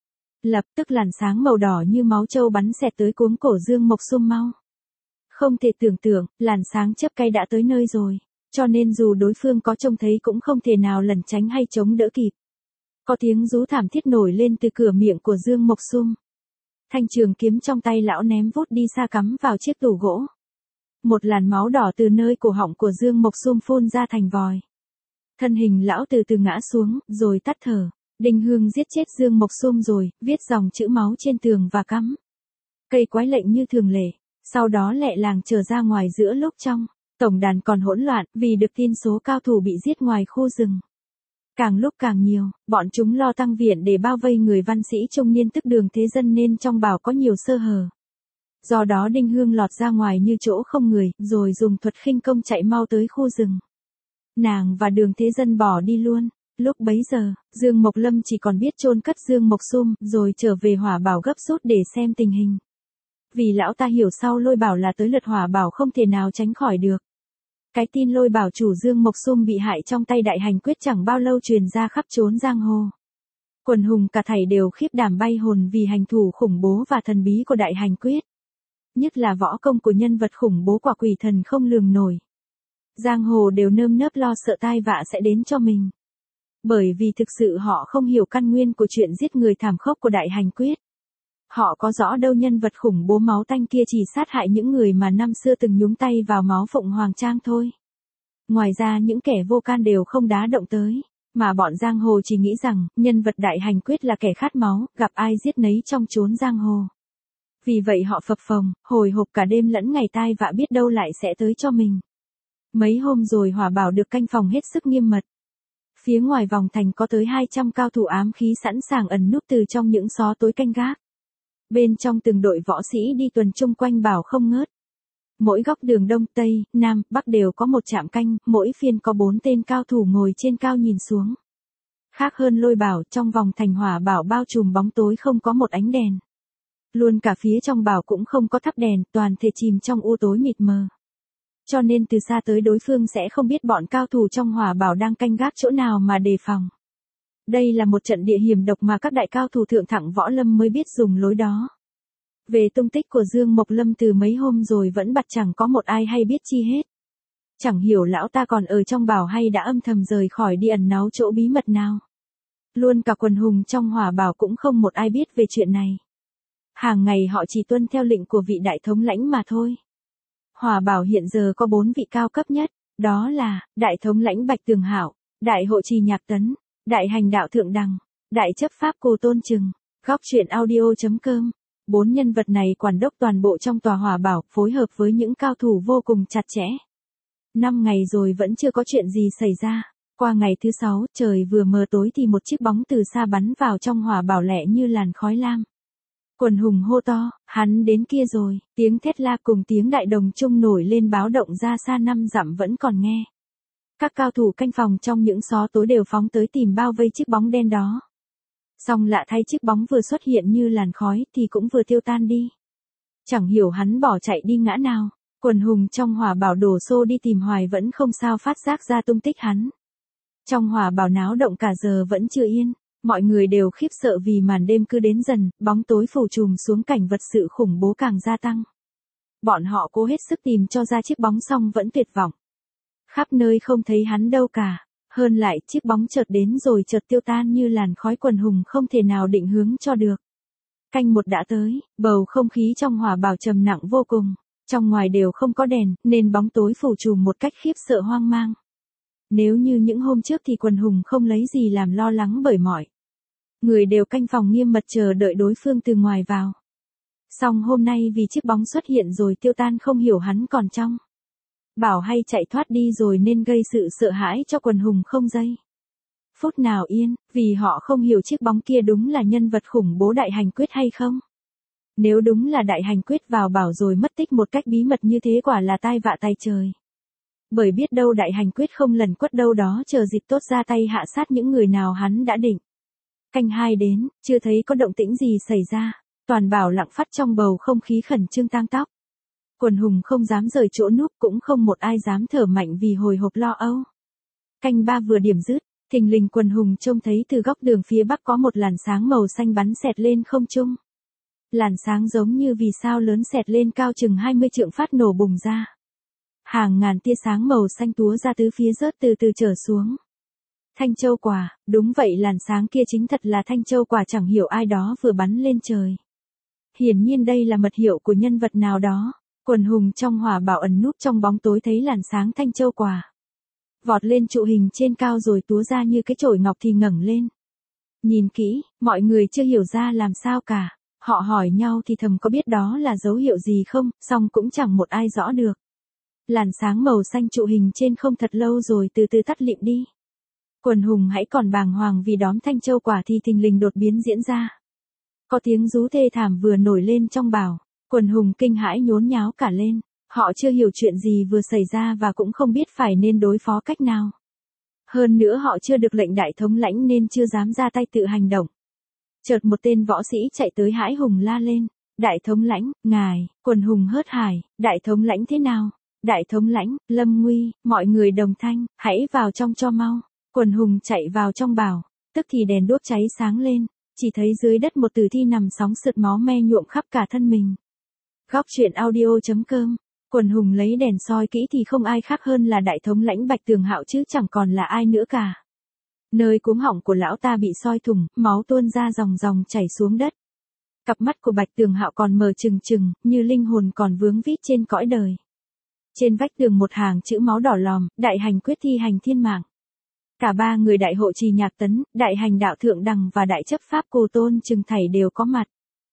Lập tức làn sáng màu đỏ như máu trâu bắn xẹt tới cuống cổ Dương Mộc Xum mau. Không thể tưởng tượng, làn sáng chớp cay đã tới nơi rồi, cho nên dù đối phương có trông thấy cũng không thể nào lẩn tránh hay chống đỡ kịp. Có tiếng rú thảm thiết nổi lên từ cửa miệng của Dương Mộc Xum. Thanh trường kiếm trong tay lão ném vút đi xa, cắm vào chiếc tủ gỗ. Một làn máu đỏ từ nơi cổ họng của Dương Mộc Xum phun ra thành vòi. Thân hình lão từ từ ngã xuống, rồi tắt thở. Đinh Hương giết chết Dương Mộc Xum rồi, viết dòng chữ máu trên tường và cắm cây quái lệnh như thường lệ. Sau đó lẹ làng trở ra ngoài giữa lúc trong tổng đàn còn hỗn loạn, vì được tin số cao thủ bị giết ngoài khu rừng càng lúc càng nhiều, bọn chúng lo tăng viện để bao vây người văn sĩ trung niên tức Đường Thế Dân, nên trong bảo có nhiều sơ hở. Do đó Đinh Hương lọt ra ngoài như chỗ không người, rồi dùng thuật khinh công chạy mau tới khu rừng. Nàng và Đường Thế Dân bỏ đi luôn. Lúc bấy giờ, Dương Mộc Lâm chỉ còn biết chôn cất Dương Mộc Xum, rồi trở về Hỏa Bảo gấp rút để xem tình hình. Vì lão ta hiểu sau Lôi Bảo là tới lượt Hỏa Bảo không thể nào tránh khỏi được. Cái tin Lôi Bảo chủ Dương Mộc Xum bị hại trong tay Đại Hành Quyết chẳng bao lâu truyền ra khắp chốn giang hồ. Quần hùng cả thảy đều khiếp đảm bay hồn vì hành thủ khủng bố và thần bí của Đại Hành Quyết. Nhất là võ công của nhân vật khủng bố quả quỷ thần không lường nổi. Giang hồ đều nơm nớp lo sợ tai vạ sẽ đến cho mình. Bởi vì thực sự họ không hiểu căn nguyên của chuyện giết người thảm khốc của Đại Hành Quyết. Họ có rõ đâu nhân vật khủng bố máu tanh kia chỉ sát hại những người mà năm xưa từng nhúng tay vào máu Phụng Hoàng Trang thôi. Ngoài ra những kẻ vô can đều không đá động tới, mà bọn giang hồ chỉ nghĩ rằng nhân vật Đại Hành Quyết là kẻ khát máu, gặp ai giết nấy trong chốn giang hồ. Vì vậy họ phập phồng, hồi hộp cả đêm lẫn ngày, tai vạ biết đâu lại sẽ tới cho mình. Mấy hôm rồi Hỏa Bảo được canh phòng hết sức nghiêm mật. Phía ngoài vòng thành có tới 200 cao thủ ám khí sẵn sàng ẩn núp từ trong những xó tối canh gác. Bên trong từng đội võ sĩ đi tuần chung quanh bảo không ngớt. Mỗi góc đường đông, tây, nam, bắc đều có một trạm canh, mỗi phiên có 4 tên cao thủ ngồi trên cao nhìn xuống. Khác hơn Lôi Bảo, trong vòng thành Hỏa Bảo bao trùm bóng tối, không có một ánh đèn. Luôn cả phía trong bảo cũng không có thắp đèn, toàn thể chìm trong u tối mịt mờ. Cho nên từ xa tới đối phương sẽ không biết bọn cao thủ trong Hỏa Bảo đang canh gác chỗ nào mà đề phòng. Đây là một trận địa hiểm độc mà các đại cao thủ thượng thặng võ lâm mới biết dùng lối đó. Về tung tích của Dương Mộc Lâm từ mấy hôm rồi vẫn bặt chẳng có một ai hay biết chi hết. Chẳng hiểu lão ta còn ở trong bảo hay đã âm thầm rời khỏi đi ẩn náu chỗ bí mật nào. Luôn cả quần hùng trong Hỏa Bảo cũng không một ai biết về chuyện này. Hàng ngày họ chỉ tuân theo lệnh của vị đại thống lãnh mà thôi. Hỏa Bảo hiện giờ có 4 vị cao cấp nhất, đó là Đại thống lãnh Bạch Tường Hạo, Đại hộ trì Nhạc Tấn, Đại hành đạo Thượng Đằng, Đại chấp pháp Cô Tôn Trừng. Góc truyện audio.com. 4 nhân vật này quản đốc toàn bộ trong tòa Hỏa Bảo, phối hợp với những cao thủ vô cùng chặt chẽ. 5 ngày rồi vẫn chưa có chuyện gì xảy ra. Qua ngày thứ 6, trời vừa mờ tối thì một chiếc bóng từ xa bắn vào trong Hỏa Bảo lẹ như làn khói lam. Quần hùng hô to, hắn đến kia rồi, tiếng thét la cùng tiếng đại đồng chung nổi lên báo động ra xa 5 dặm vẫn còn nghe. Các cao thủ canh phòng trong những xó tối đều phóng tới tìm bao vây chiếc bóng đen đó. Song lạ thay chiếc bóng vừa xuất hiện như làn khói thì cũng vừa tiêu tan đi. Chẳng hiểu hắn bỏ chạy đi ngã nào, quần hùng trong hỏa bảo đổ xô đi tìm hoài vẫn không sao phát giác ra tung tích hắn. Trong hỏa bảo náo động cả giờ vẫn chưa yên, mọi người đều khiếp sợ vì màn đêm cứ đến dần, bóng tối phủ trùm xuống cảnh vật sự khủng bố càng gia tăng. Bọn họ cố hết sức tìm cho ra chiếc bóng song vẫn tuyệt vọng. Khắp nơi không thấy hắn đâu cả, hơn lại chiếc bóng chợt đến rồi chợt tiêu tan như làn khói, quần hùng không thể nào định hướng cho được. Canh một đã tới, bầu không khí trong hỏa bảo trầm nặng vô cùng, trong ngoài đều không có đèn, nên bóng tối phủ trùm một cách khiếp sợ hoang mang. Nếu như những hôm trước thì quần hùng không lấy gì làm lo lắng bởi mọi người đều canh phòng nghiêm mật chờ đợi đối phương từ ngoài vào. Song hôm nay vì chiếc bóng xuất hiện rồi tiêu tan không hiểu hắn còn trong bảo hay chạy thoát đi rồi nên gây sự sợ hãi cho quần hùng không giây phút nào yên, vì họ không hiểu chiếc bóng kia đúng là nhân vật khủng bố Đại Hành Quyết hay không. Nếu đúng là Đại Hành Quyết vào bảo rồi mất tích một cách bí mật như thế quả là tai vạ tay trời. Bởi biết đâu Đại Hành Quyết không lẩn quất đâu đó chờ dịp tốt ra tay hạ sát những người nào hắn đã định. Canh 2 đến, chưa thấy có động tĩnh gì xảy ra, toàn bảo lặng phát trong bầu không khí khẩn trương tang tóc. Quần hùng không dám rời chỗ núp, cũng không một ai dám thở mạnh vì hồi hộp lo âu. Canh 3 vừa điểm dứt, thình lình quần hùng trông thấy từ góc đường phía bắc có một làn sáng màu xanh bắn xẹt lên không trung. Làn sáng giống như vì sao lớn xẹt lên cao chừng 20 trượng phát nổ bùng ra. Hàng ngàn tia sáng màu xanh túa ra tứ phía rớt từ từ trở xuống. Thanh châu quả, đúng vậy, làn sáng kia chính thật là thanh châu quả, chẳng hiểu ai đó vừa bắn lên trời. Hiển nhiên đây là mật hiệu của nhân vật nào đó. Quần hùng trong hỏa bảo ẩn núp trong bóng tối thấy làn sáng thanh châu quả vọt lên trụ hình trên cao rồi túa ra như cái chổi ngọc thì ngẩng lên. Nhìn kỹ, mọi người chưa hiểu ra làm sao cả. Họ hỏi nhau thì thầm có biết đó là dấu hiệu gì không, song cũng chẳng một ai rõ được. Làn sáng màu xanh trụ hình trên không thật lâu rồi từ từ tắt lịm đi. Quần hùng hãy còn bàng hoàng vì đóm thanh châu quả thì thình lình đột biến diễn ra. Có tiếng rú thê thảm vừa nổi lên trong bảo. Quần hùng kinh hãi nhốn nháo cả lên, họ chưa hiểu chuyện gì vừa xảy ra và cũng không biết phải nên đối phó cách nào. Hơn nữa họ chưa được lệnh đại thống lãnh nên chưa dám ra tay tự hành động. Chợt một tên võ sĩ chạy tới hãi hùng la lên, đại thống lãnh, ngài. Quần hùng hớt hải, đại thống lãnh thế nào? Đại thống lãnh, lâm nguy, mọi người đồng thanh, hãy vào trong cho mau. Quần hùng chạy vào trong bảo, tức thì đèn đuốc cháy sáng lên, chỉ thấy dưới đất một tử thi nằm sóng sượt máu me nhuộm khắp cả thân mình. Góc truyện audio.com. Quần hùng lấy đèn soi kỹ thì không ai khác hơn là đại thống lãnh Bạch Tường Hạo chứ chẳng còn là ai nữa cả. Nơi cuống họng của lão ta bị soi thủng, máu tuôn ra ròng ròng chảy xuống đất. Cặp mắt của Bạch Tường Hạo còn mờ trừng trừng, như linh hồn còn vướng vít trên cõi đời. Trên vách tường một hàng chữ máu đỏ lòm, Đại Hành Quyết thi hành thiên mạng. Cả ba người Đại Hộ Trì Nhạc Tấn, Đại Hành Đạo Thượng Đằng và Đại Chấp Pháp Cồ Tôn Trừng thảy đều có mặt.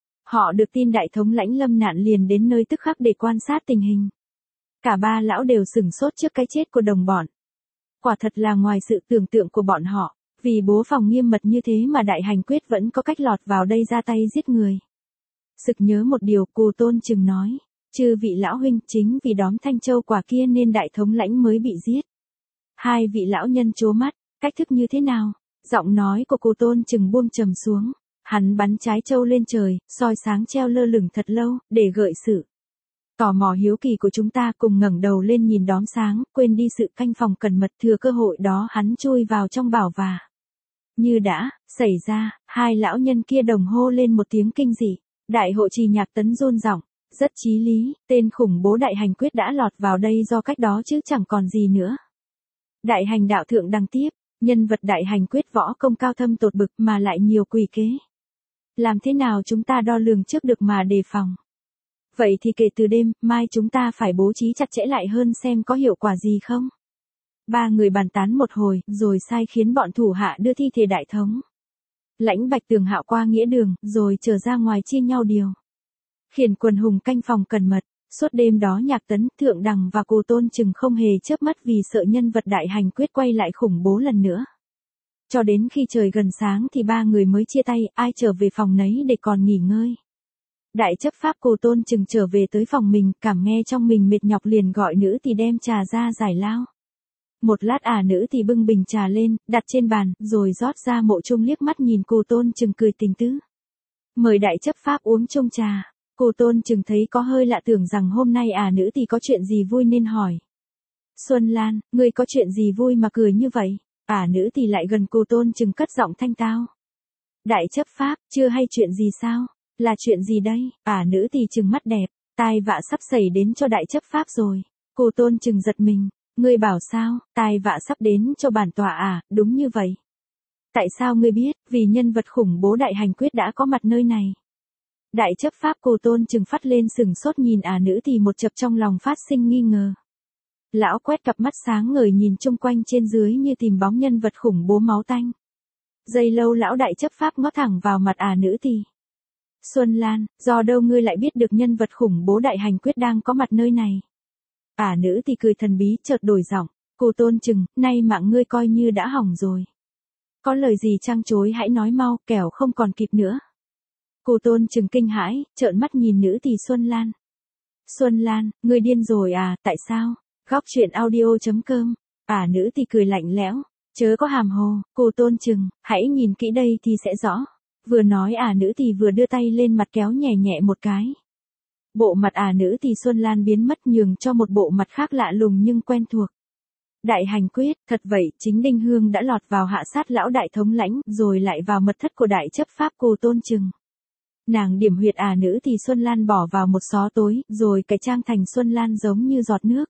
Họ được tin đại thống lãnh lâm nạn liền đến nơi tức khắc để quan sát tình hình. Cả ba lão đều sửng sốt trước cái chết của đồng bọn. Quả thật là ngoài sự tưởng tượng của bọn họ, vì bố phòng nghiêm mật như thế mà Đại Hành Quyết vẫn có cách lọt vào đây ra tay giết người. Sực nhớ một điều, Cù Tôn Trừng nói, chư vị lão huynh, chính vì đóm thanh châu quả kia nên đại thống lãnh mới bị giết. Hai vị lão nhân trố mắt, cách thức như thế nào? Giọng nói của Cù Tôn Trừng buông trầm xuống. Hắn bắn trái châu lên trời, soi sáng treo lơ lửng thật lâu, để gợi sự tò mò hiếu kỳ của chúng ta, cùng ngẩng đầu lên nhìn đóm sáng, quên đi sự canh phòng cẩn mật. Thừa cơ hội đó hắn chui vào trong bảo và như đã xảy ra, hai lão nhân kia đồng hô lên một tiếng kinh dị. Đại Hộ Trì Nhạc Tấn run giọng, rất chí lý, tên khủng bố Đại Hành Quyết đã lọt vào đây do cách đó chứ chẳng còn gì nữa. Đại Hành Đạo Thượng Đằng tiếp, nhân vật Đại Hành Quyết võ công cao thâm tột bực mà lại nhiều quỷ kế. Làm thế nào chúng ta đo lường trước được mà đề phòng? Vậy thì kể từ đêm mai chúng ta phải bố trí chặt chẽ lại hơn xem có hiệu quả gì không? Ba người bàn tán một hồi, rồi sai khiến bọn thủ hạ đưa thi thể đại thống lãnh Bạch Tường Hạo qua nghĩa đường, rồi trở ra ngoài chia nhau điều khiển quần hùng canh phòng cẩn mật. Suốt đêm đó Nhạc Tấn, Thượng Đằng và Cù Tôn Trừng không hề chớp mắt vì sợ nhân vật Đại Hành Quyết quay lại khủng bố lần nữa. Cho đến khi trời gần sáng thì ba người mới chia tay, ai trở về phòng nấy để còn nghỉ ngơi. Đại chấp pháp Cô Tôn Trừng trở về tới phòng mình, cảm nghe trong mình mệt nhọc liền gọi nữ tỳ đem trà ra giải lao. Một lát nữ tỳ bưng bình trà lên, đặt trên bàn, rồi rót ra Mộ Trung liếc mắt nhìn Cô Tôn Trừng cười tình tứ. Mời đại chấp pháp uống chung trà. Cô Tôn Trừng thấy có hơi lạ, tưởng rằng hôm nay nữ tỳ có chuyện gì vui nên hỏi. Xuân Lan, ngươi có chuyện gì vui mà cười như vậy? Nữ tỳ lại gần Cô Tôn Trừng cất giọng thanh tao. Đại chấp pháp, chưa hay chuyện gì sao? Là chuyện gì đây? Nữ tỳ trừng mắt đẹp, tai vạ sắp xảy đến cho đại chấp pháp rồi. Cô Tôn Trừng giật mình, ngươi bảo sao? Tai vạ sắp đến cho bản tọa đúng như vậy. Tại sao ngươi biết? Vì nhân vật khủng bố Đại Hành Quyết đã có mặt nơi này. Đại chấp pháp Cô Tôn Trừng phát lên sừng sốt nhìn nữ tỳ một chập, trong lòng phát sinh nghi ngờ. Lão quét cặp mắt sáng ngời nhìn chung quanh trên dưới như tìm bóng nhân vật khủng bố máu tanh. Giây lâu lão đại chấp pháp ngó thẳng vào mặt nữ tỳ. Xuân Lan, do đâu ngươi lại biết được nhân vật khủng bố Đại Hành Quyết đang có mặt nơi này? Nữ tỳ cười thần bí chợt đổi giọng. Cô Tôn Trừng, nay mạng ngươi coi như đã hỏng rồi. Có lời gì trăng chối hãy nói mau, kẻo không còn kịp nữa. Cô Tôn Trừng kinh hãi, trợn mắt nhìn nữ tỳ Xuân Lan. Xuân Lan, ngươi điên rồi tại sao? Góc truyện audio.com. Nữ tỳ cười lạnh lẽo, chớ có hàm hồ, Cô Tôn Trừng, hãy nhìn kỹ đây thì sẽ rõ. Vừa nói nữ tỳ vừa đưa tay lên mặt kéo nhẹ nhẹ một cái. Bộ mặt nữ tỳ Xuân Lan biến mất, nhường cho một bộ mặt khác lạ lùng nhưng quen thuộc. Đại Hành Quyết, thật vậy, chính Đinh Hương đã lọt vào hạ sát lão đại thống lãnh, rồi lại vào mật thất của đại chấp pháp Cô Tôn Trừng. Nàng điểm huyệt nữ tỳ Xuân Lan bỏ vào một xó tối, rồi cải trang thành Xuân Lan giống như giọt nước.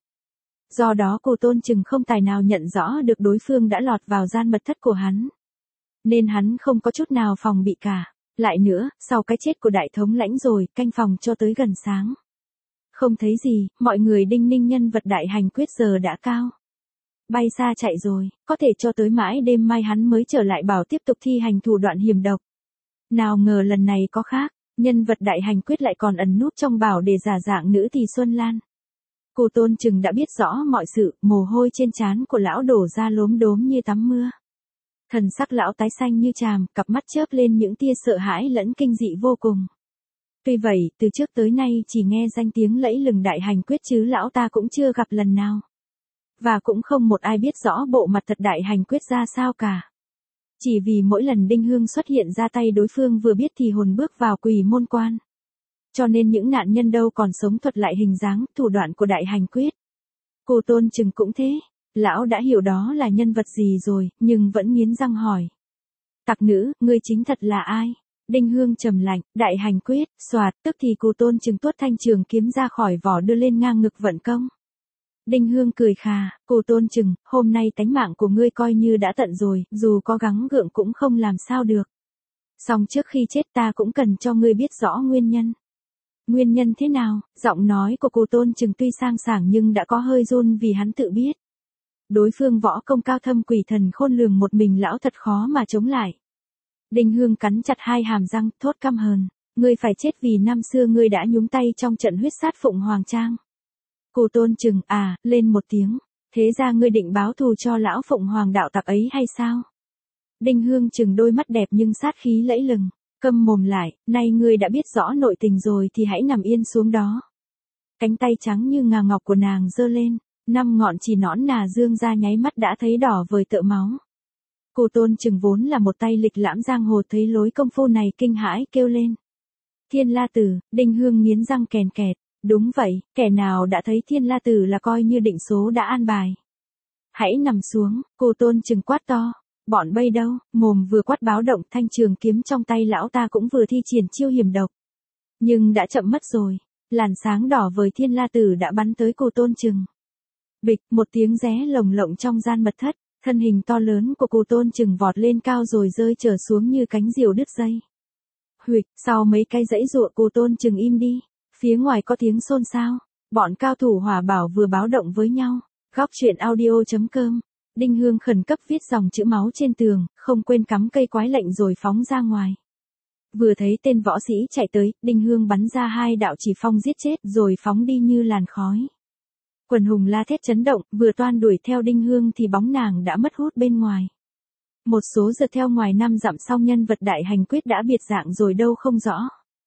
Do đó Cô Tôn Trừng không tài nào nhận rõ được đối phương đã lọt vào gian mật thất của hắn. Nên hắn không có chút nào phòng bị cả. Lại nữa, sau cái chết của đại thống lãnh rồi, canh phòng cho tới gần sáng. Không thấy gì, mọi người đinh ninh nhân vật Đại Hành Quyết giờ đã cao. Bay xa chạy rồi, có thể cho tới mãi đêm mai hắn mới trở lại bảo tiếp tục thi hành thủ đoạn hiểm độc. Nào ngờ lần này có khác, nhân vật Đại Hành Quyết lại còn ẩn núp trong bảo để giả dạng nữ tỳ Xuân Lan. Cô Tôn Trừng đã biết rõ mọi sự, mồ hôi trên trán của lão đổ ra lốm đốm như tắm mưa. Thần sắc lão tái xanh như chàm, cặp mắt chớp lên những tia sợ hãi lẫn kinh dị vô cùng. Tuy vậy, từ trước tới nay chỉ nghe danh tiếng lẫy lừng Đại Hành Quyết chứ lão ta cũng chưa gặp lần nào. Và cũng không một ai biết rõ bộ mặt thật Đại Hành Quyết ra sao cả. Chỉ vì mỗi lần Đinh Hương xuất hiện ra tay đối phương vừa biết thì hồn bước vào Quỷ Môn Quan. Cho nên những nạn nhân đâu còn sống thuật lại hình dáng, thủ đoạn của Đại Hành Quyết. Cô Tôn Trừng cũng thế. Lão đã hiểu đó là nhân vật gì rồi, nhưng vẫn nghiến răng hỏi. Tặc nữ, ngươi chính thật là ai? Đinh Hương trầm lạnh, Đại Hành Quyết, xoạt, tức thì Cô Tôn Trừng tuốt thanh trường kiếm ra khỏi vỏ đưa lên ngang ngực vận công. Đinh Hương cười khà, Cô Tôn Trừng, hôm nay tánh mạng của ngươi coi như đã tận rồi, dù có gắng gượng cũng không làm sao được. Song trước khi chết ta cũng cần cho ngươi biết rõ nguyên nhân. Nguyên nhân thế nào? Giọng nói của Cô Tôn Trừng tuy sang sảng nhưng đã có hơi run vì hắn tự biết. Đối phương võ công cao thâm quỷ thần khôn lường, một mình lão thật khó mà chống lại. Đinh Hương cắn chặt hai hàm răng, thốt căm hờn. Ngươi phải chết vì năm xưa ngươi đã nhúng tay trong trận huyết sát Phụng Hoàng Trang. Cô Tôn Trừng, lên một tiếng. Thế ra ngươi định báo thù cho lão Phụng Hoàng đạo tặc ấy hay sao? Đinh Hương trừng đôi mắt đẹp nhưng sát khí lẫy lừng. Câm mồm lại, nay ngươi đã biết rõ nội tình rồi thì hãy nằm yên xuống đó. Cánh tay trắng như ngà ngọc của nàng giơ lên. 5 ngọn chỉ nõn nà dương ra nháy mắt đã thấy đỏ vời tợ máu. Cô Tôn Trừng vốn là một tay lịch lãm giang hồ thấy lối công phu này kinh hãi kêu lên. Thiên La Tử, Đinh Hương nghiến răng kèn kẹt. Đúng vậy, kẻ nào đã thấy Thiên La Tử là coi như định số đã an bài. Hãy nằm xuống, Cô Tôn Trừng quát to. Bọn bay đâu, mồm vừa quát báo động, thanh trường kiếm trong tay lão ta cũng vừa thi triển chiêu hiểm độc. Nhưng đã chậm mất rồi, làn sáng đỏ vời Thiên La Tử đã bắn tới Cô Tôn Trừng. Bịch, một tiếng ré lồng lộng trong gian mật thất, thân hình to lớn của Cô Tôn Trừng vọt lên cao rồi rơi trở xuống như cánh diều đứt dây. Huỵch, sau mấy cái dãy giụa Cô Tôn Trừng im đi, phía ngoài có tiếng xôn xao, bọn cao thủ hỏa bảo vừa báo động với nhau. Góc truyện audio.com. Đinh Hương khẩn cấp viết dòng chữ máu trên tường, không quên cắm cây quái lệnh rồi phóng ra ngoài. Vừa thấy tên võ sĩ chạy tới, Đinh Hương bắn ra 2 đạo chỉ phong giết chết rồi phóng đi như làn khói. Quần hùng la thét chấn động, vừa toan đuổi theo Đinh Hương thì bóng nàng đã mất hút bên ngoài. Một số giờ theo ngoài 5 dặm sau nhân vật Đại Hành Quyết đã biệt dạng rồi đâu không rõ.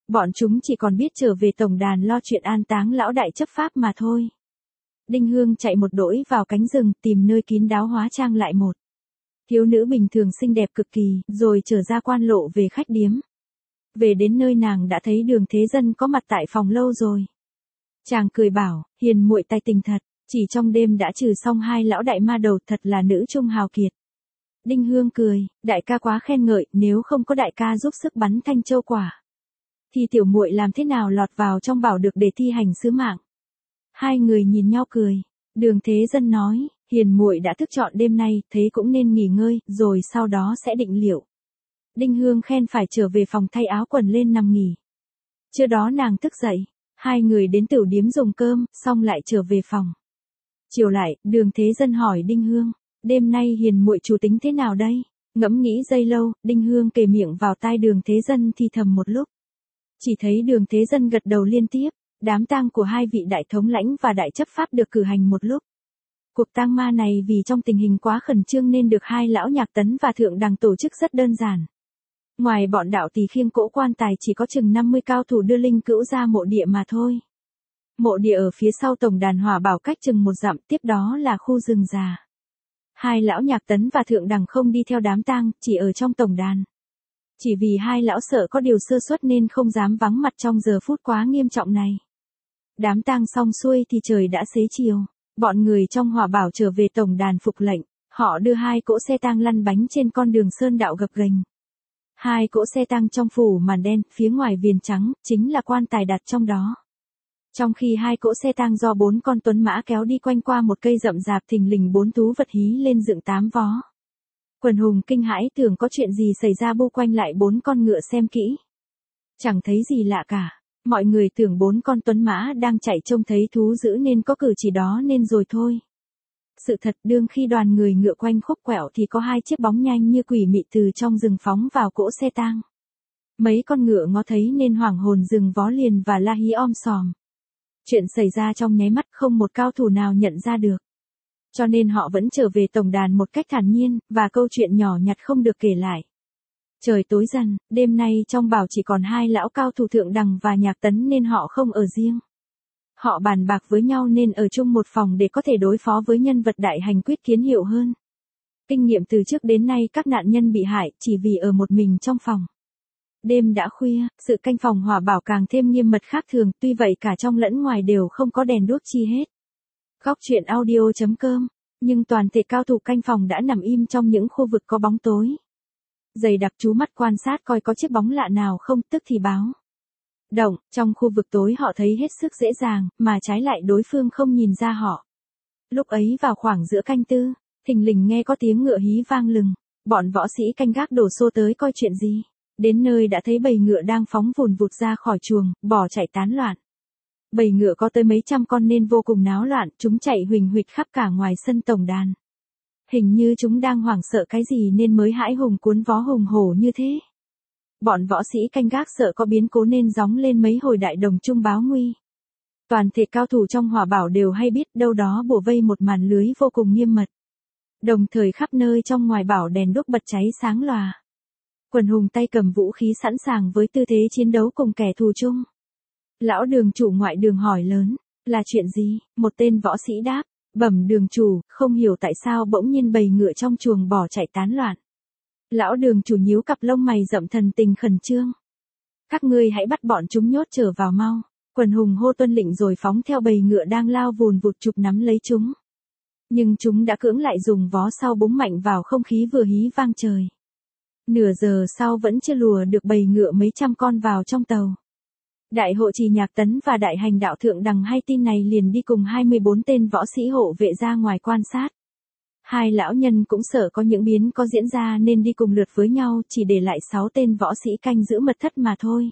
Bọn chúng chỉ còn biết trở về tổng đàn lo chuyện an táng lão đại chấp pháp mà thôi. Đinh Hương chạy một đỗi vào cánh rừng tìm nơi kín đáo hóa trang lại một thiếu nữ bình thường xinh đẹp cực kỳ, rồi trở ra quan lộ về khách điếm. Về đến nơi nàng đã thấy Đường Thế Dân có mặt tại phòng lâu rồi. Chàng cười bảo, hiền muội tài tình thật, chỉ trong đêm đã trừ xong 2 lão đại ma đầu, thật là nữ trung hào kiệt. Đinh Hương cười, đại ca quá khen ngợi, nếu không có đại ca giúp sức bắn thanh châu quả, thì tiểu muội làm thế nào lọt vào trong bảo được để thi hành sứ mạng. Hai người nhìn nhau cười. Đường Thế Dân nói, hiền muội đã thức trọn đêm nay, thế cũng nên nghỉ ngơi, rồi sau đó sẽ định liệu. Đinh Hương khen phải trở về phòng thay áo quần lên nằm nghỉ. Trưa đó nàng thức dậy, hai người đến tửu điếm dùng cơm, xong lại trở về phòng. Chiều lại, Đường Thế Dân hỏi Đinh Hương, đêm nay hiền muội chủ tính thế nào đây? Ngẫm nghĩ giây lâu, Đinh Hương kề miệng vào tai Đường Thế Dân thì thầm một lúc. Chỉ thấy Đường Thế Dân gật đầu liên tiếp. Đám tang của 2 vị đại thống lãnh và đại chấp pháp được cử hành một lúc. Cuộc tang ma này vì trong tình hình quá khẩn trương nên được 2 lão Nhạc Tấn và Thượng Đằng tổ chức rất đơn giản. Ngoài bọn đạo tỳ khiêng cỗ quan tài chỉ có chừng 50 cao thủ đưa linh cữu ra mộ địa mà thôi. Mộ địa ở phía sau tổng đàn Hỏa Bảo cách chừng 1 dặm, tiếp đó là khu rừng già. 2 lão Nhạc Tấn và Thượng Đằng không đi theo đám tang, chỉ ở trong tổng đàn. Chỉ vì 2 lão sợ có điều sơ suất nên không dám vắng mặt trong giờ phút quá nghiêm trọng này. Đám tang xong xuôi thì trời đã xế chiều. Bọn người trong Hỏa Bảo trở về tổng đàn phục lệnh. Họ đưa 2 cỗ xe tang lăn bánh trên con đường sơn đạo gập ghềnh. 2 cỗ xe tang trong phủ màn đen, phía ngoài viền trắng, chính là quan tài đặt trong đó. Trong khi 2 cỗ xe tang do 4 con tuấn mã kéo đi quanh qua một cây rậm rạp, thình lình 4 thú vật hí lên dựng 8 vó. Quần hùng kinh hãi tưởng có chuyện gì xảy ra, bu quanh lại 4 con ngựa xem kỹ. Chẳng thấy gì lạ cả. Mọi người tưởng 4 con tuấn mã đang chạy trông thấy thú dữ nên có cử chỉ đó nên rồi thôi. Sự thật đương khi đoàn người ngựa quanh khúc quẹo thì có 2 chiếc bóng nhanh như quỷ mị từ trong rừng phóng vào cỗ xe tang. Mấy con ngựa ngó thấy nên hoảng hồn dừng vó liền và la hí om sòm. Chuyện xảy ra trong nháy mắt, không một cao thủ nào nhận ra được. Cho nên họ vẫn trở về tổng đàn một cách thản nhiên, và câu chuyện nhỏ nhặt không được kể lại. Trời tối dần, đêm nay trong bảo chỉ còn 2 lão cao thủ Thượng Đằng và Nhạc Tấn nên họ không ở riêng. Họ bàn bạc với nhau nên ở chung một phòng để có thể đối phó với nhân vật đại hành quyết kiến hiệu hơn. Kinh nghiệm từ trước đến nay các nạn nhân bị hại chỉ vì ở một mình trong phòng. Đêm đã khuya, sự canh phòng Hỏa Bảo càng thêm nghiêm mật khác thường, tuy vậy cả trong lẫn ngoài đều không có đèn đuốc chi hết. Góc truyện audio.com, nhưng toàn thể cao thủ canh phòng đã nằm im trong những khu vực có bóng tối. Dày đặc chú mắt quan sát coi có chiếc bóng lạ nào không, tức thì báo động. Trong khu vực tối họ thấy hết sức dễ dàng, mà trái lại đối phương không nhìn ra họ. Lúc ấy vào khoảng giữa canh tư, thình lình nghe có tiếng ngựa hí vang lừng. Bọn võ sĩ canh gác đổ xô tới coi chuyện gì. Đến nơi đã thấy bầy ngựa đang phóng vùn vụt ra khỏi chuồng, bỏ chạy tán loạn. Bầy ngựa có tới mấy trăm con nên vô cùng náo loạn, chúng chạy huỳnh huỵch khắp cả ngoài sân tổng đàn. Hình như chúng đang hoảng sợ cái gì nên mới hãi hùng cuốn vó hùng hổ như thế. Bọn võ sĩ canh gác sợ có biến cố nên gióng lên mấy hồi đại đồng trung báo nguy. Toàn thể cao thủ trong Hỏa Bảo đều hay biết đâu đó bủa vây một màn lưới vô cùng nghiêm mật. Đồng thời khắp nơi trong ngoài bảo đèn đuốc bật cháy sáng lòa. Quần hùng tay cầm vũ khí sẵn sàng với tư thế chiến đấu cùng kẻ thù chung. Lão đường chủ ngoại đường hỏi lớn, là chuyện gì? Một tên võ sĩ đáp, bẩm đường chủ, không hiểu tại sao bỗng nhiên bầy ngựa trong chuồng bỏ chạy tán loạn. Lão đường chủ nhíu cặp lông mày rậm, thần tình khẩn trương. Các ngươi hãy bắt bọn chúng nhốt trở vào mau. Quần hùng hô tuân lệnh rồi phóng theo bầy ngựa đang lao vùn vụt chụp nắm lấy chúng. Nhưng chúng đã cưỡng lại dùng vó sau búng mạnh vào không khí vừa hí vang trời. Nửa giờ sau vẫn chưa lùa được bầy ngựa mấy trăm con vào trong tàu. Đại hộ trì Nhạc Tấn và đại hành đạo Thượng Đằng hay tin này liền đi cùng 24 tên võ sĩ hộ vệ ra ngoài quan sát. 2 lão nhân cũng sợ có những biến có diễn ra nên đi cùng lượt với nhau, chỉ để lại 6 tên võ sĩ canh giữ mật thất mà thôi.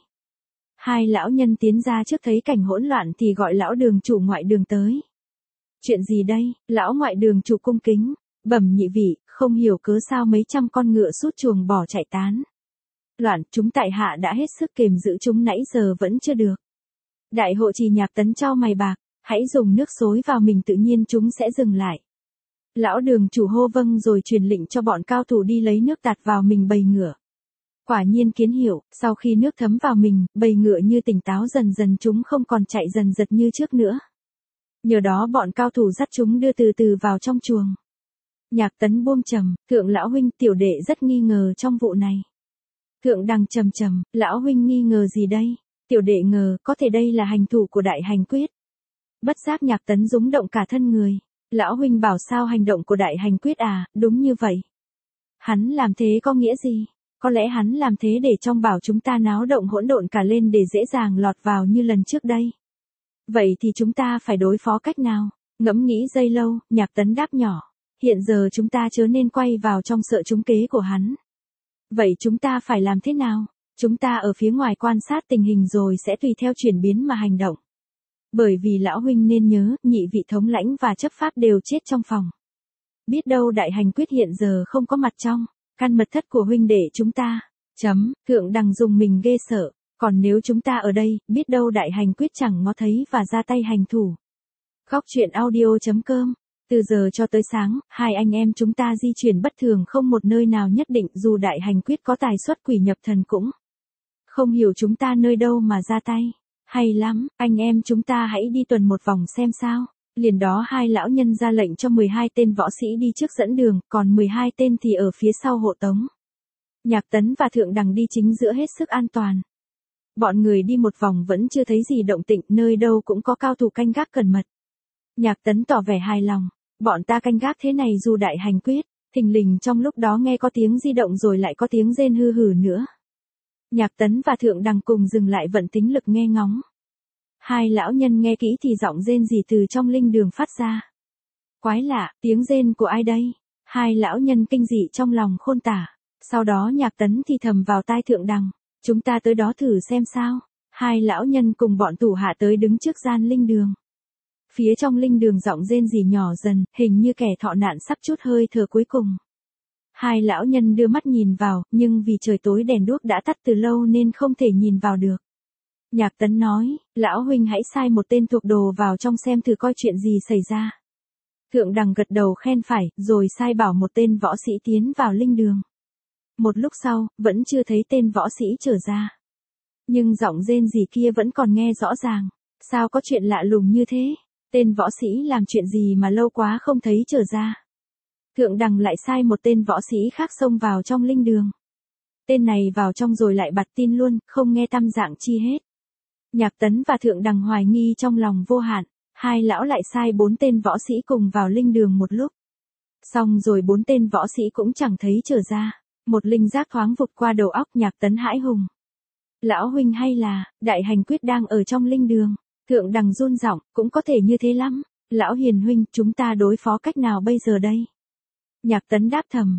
2 lão nhân tiến ra trước thấy cảnh hỗn loạn thì gọi lão đường chủ ngoại đường tới. Chuyện gì đây? Lão ngoại đường chủ cung kính, bẩm nhị vị, không hiểu cớ sao mấy trăm con ngựa sút chuồng bỏ chạy tán loạn, chúng tại hạ đã hết sức kềm giữ chúng nãy giờ vẫn chưa được. Đại hộ trì Nhạc Tấn chau mày bạc, hãy dùng nước xối vào mình tự nhiên chúng sẽ dừng lại. Lão đường chủ hô vâng rồi truyền lệnh cho bọn cao thủ đi lấy nước tạt vào mình bầy ngựa. Quả nhiên kiến hiệu, sau khi nước thấm vào mình, bầy ngựa như tỉnh táo dần dần chúng không còn chạy dần dật như trước nữa. Nhờ đó bọn cao thủ dắt chúng đưa từ từ vào trong chuồng. Nhạc Tấn buông trầm, thượng lão huynh tiểu đệ rất nghi ngờ trong vụ này. Thượng Đằng trầm trầm, lão huynh nghi ngờ gì đây? Tiểu đệ ngờ có thể đây là hành thủ của đại hành quyết. Bất giác Nhạc Tấn rúng động cả thân người. Lão huynh bảo sao hành động của đại hành quyết à, đúng như vậy. Hắn làm thế có nghĩa gì? Có lẽ hắn làm thế để trong bảo chúng ta náo động hỗn độn cả lên để dễ dàng lọt vào như lần trước đây. Vậy thì chúng ta phải đối phó cách nào? Ngẫm nghĩ giây lâu, Nhạc Tấn đáp nhỏ. Hiện giờ chúng ta chớ nên quay vào trong sợ trúng kế của hắn. Vậy chúng ta phải làm thế nào? Chúng ta ở phía ngoài quan sát tình hình rồi sẽ tùy theo chuyển biến mà hành động. Bởi vì lão huynh nên nhớ, nhị vị thống lãnh và chấp pháp đều chết trong phòng. Biết đâu đại hành quyết hiện giờ không có mặt trong căn mật thất của huynh đệ chúng ta. Thượng Đằng dùng mình ghê sợ. Còn nếu chúng ta ở đây, biết đâu đại hành quyết chẳng ngó thấy và ra tay hành thủ. Góc truyện audio.com. Từ giờ cho tới sáng, hai anh em chúng ta di chuyển bất thường không một nơi nào nhất định, dù đại hành quyết có tài xuất quỷ nhập thần cũng không hiểu chúng ta nơi đâu mà ra tay. Hay lắm, anh em chúng ta hãy đi tuần một vòng xem sao. Liền đó hai lão nhân ra lệnh cho 12 tên võ sĩ đi trước dẫn đường, còn 12 tên thì ở phía sau hộ tống. Nhạc Tấn và Thượng Đằng đi chính giữa hết sức an toàn. Bọn người đi một vòng vẫn chưa thấy gì động tĩnh, nơi đâu cũng có cao thủ canh gác cẩn mật. Nhạc Tấn tỏ vẻ hài lòng, bọn ta canh gác thế này dù đại hành quyết, thình lình trong lúc đó nghe có tiếng di động rồi lại có tiếng rên hư hử nữa. Nhạc Tấn và Thượng Đằng cùng dừng lại vận tính lực nghe ngóng. Hai lão nhân nghe kỹ thì giọng rên rỉ từ trong linh đường phát ra. Quái lạ, tiếng rên của ai đây? Hai lão nhân kinh dị trong lòng khôn tả. Sau đó Nhạc Tấn thì thầm vào tai Thượng Đằng. Chúng ta tới đó thử xem sao. Hai lão nhân cùng bọn thủ hạ tới đứng trước gian linh đường. Phía trong linh đường giọng rên rỉ nhỏ dần, hình như kẻ thọ nạn sắp trút hơi thở cuối cùng. Hai lão nhân đưa mắt nhìn vào, nhưng vì trời tối đèn đuốc đã tắt từ lâu nên không thể nhìn vào được. Nhạc Tấn nói, lão huynh hãy sai một tên thuộc đồ vào trong xem thử coi chuyện gì xảy ra. Thượng Đằng gật đầu khen phải, rồi sai bảo một tên võ sĩ tiến vào linh đường. Một lúc sau, vẫn chưa thấy tên võ sĩ trở ra. Nhưng giọng rên rỉ kia vẫn còn nghe rõ ràng. Sao có chuyện lạ lùng như thế? Tên võ sĩ làm chuyện gì mà lâu quá không thấy trở ra? Thượng Đằng lại sai một tên võ sĩ khác xông vào trong linh đường. Tên này vào trong rồi lại bặt tin luôn, không nghe tăm dạng chi hết. Nhạc Tấn và Thượng Đằng hoài nghi trong lòng vô hạn. Hai lão lại sai 4 tên võ sĩ cùng vào linh đường một lúc. Xong rồi 4 tên võ sĩ cũng chẳng thấy trở ra. Một linh giác thoáng vụt qua đầu óc Nhạc Tấn hãi hùng. Lão huynh hay là, đại hành quyết đang ở trong linh đường? Thượng Đằng run giọng, cũng có thể như thế lắm. Lão hiền huynh, chúng ta đối phó cách nào bây giờ đây? Nhạc Tấn đáp thầm,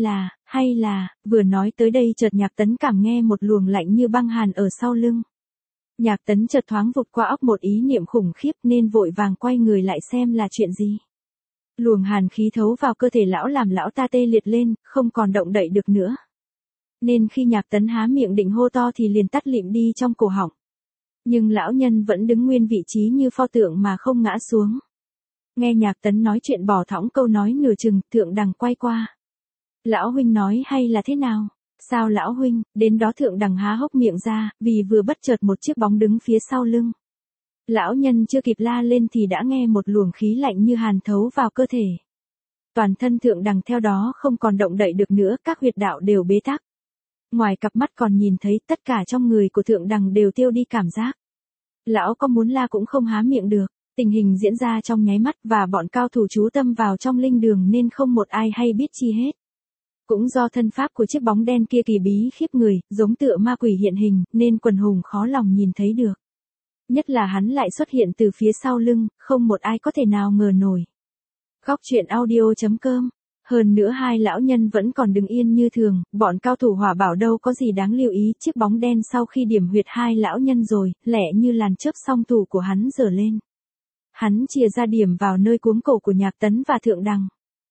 hay là, vừa nói tới đây chợt Nhạc Tấn cảm nghe một luồng lạnh như băng hàn ở sau lưng. Nhạc Tấn chợt thoáng vụt qua óc một ý niệm khủng khiếp nên vội vàng quay người lại xem là chuyện gì. Luồng hàn khí thấu vào cơ thể lão làm lão ta tê liệt lên, không còn động đậy được nữa. Nên khi Nhạc Tấn há miệng định hô to thì liền tắt lịm đi trong cổ họng. Nhưng lão nhân vẫn đứng nguyên vị trí như pho tượng mà không ngã xuống. Nghe Nhạc Tấn nói chuyện bỏ thõng câu nói nửa chừng, Thượng Đằng quay qua. Lão huynh nói hay là thế nào? Sao lão huynh? Đến đó Thượng Đằng há hốc miệng ra, vì vừa bất chợt một chiếc bóng đứng phía sau lưng. Lão nhân chưa kịp la lên thì đã nghe một luồng khí lạnh như hàn thấu vào cơ thể. Toàn thân Thượng Đằng theo đó không còn động đậy được nữa, các huyệt đạo đều bế tắc. Ngoài cặp mắt còn nhìn thấy tất cả trong người của Thượng Đằng đều tiêu đi cảm giác. Lão có muốn la cũng không há miệng được. Tình hình diễn ra trong nháy mắt và bọn cao thủ chú tâm vào trong linh đường nên không một ai hay biết chi hết. Cũng do thân pháp của chiếc bóng đen kia kỳ bí khiếp người, giống tựa ma quỷ hiện hình, nên quần hùng khó lòng nhìn thấy được. Nhất là hắn lại xuất hiện từ phía sau lưng, không một ai có thể nào ngờ nổi. Góc truyện audio.com. Hơn nữa hai lão nhân vẫn còn đứng yên như thường, bọn cao thủ hỏa bảo đâu có gì đáng lưu ý, chiếc bóng đen sau khi điểm huyệt hai lão nhân rồi, lẹ như làn chớp song thủ của hắn giở lên. Hắn chìa ra điểm vào nơi cuống cổ của Nhạc Tấn và Thượng Đằng.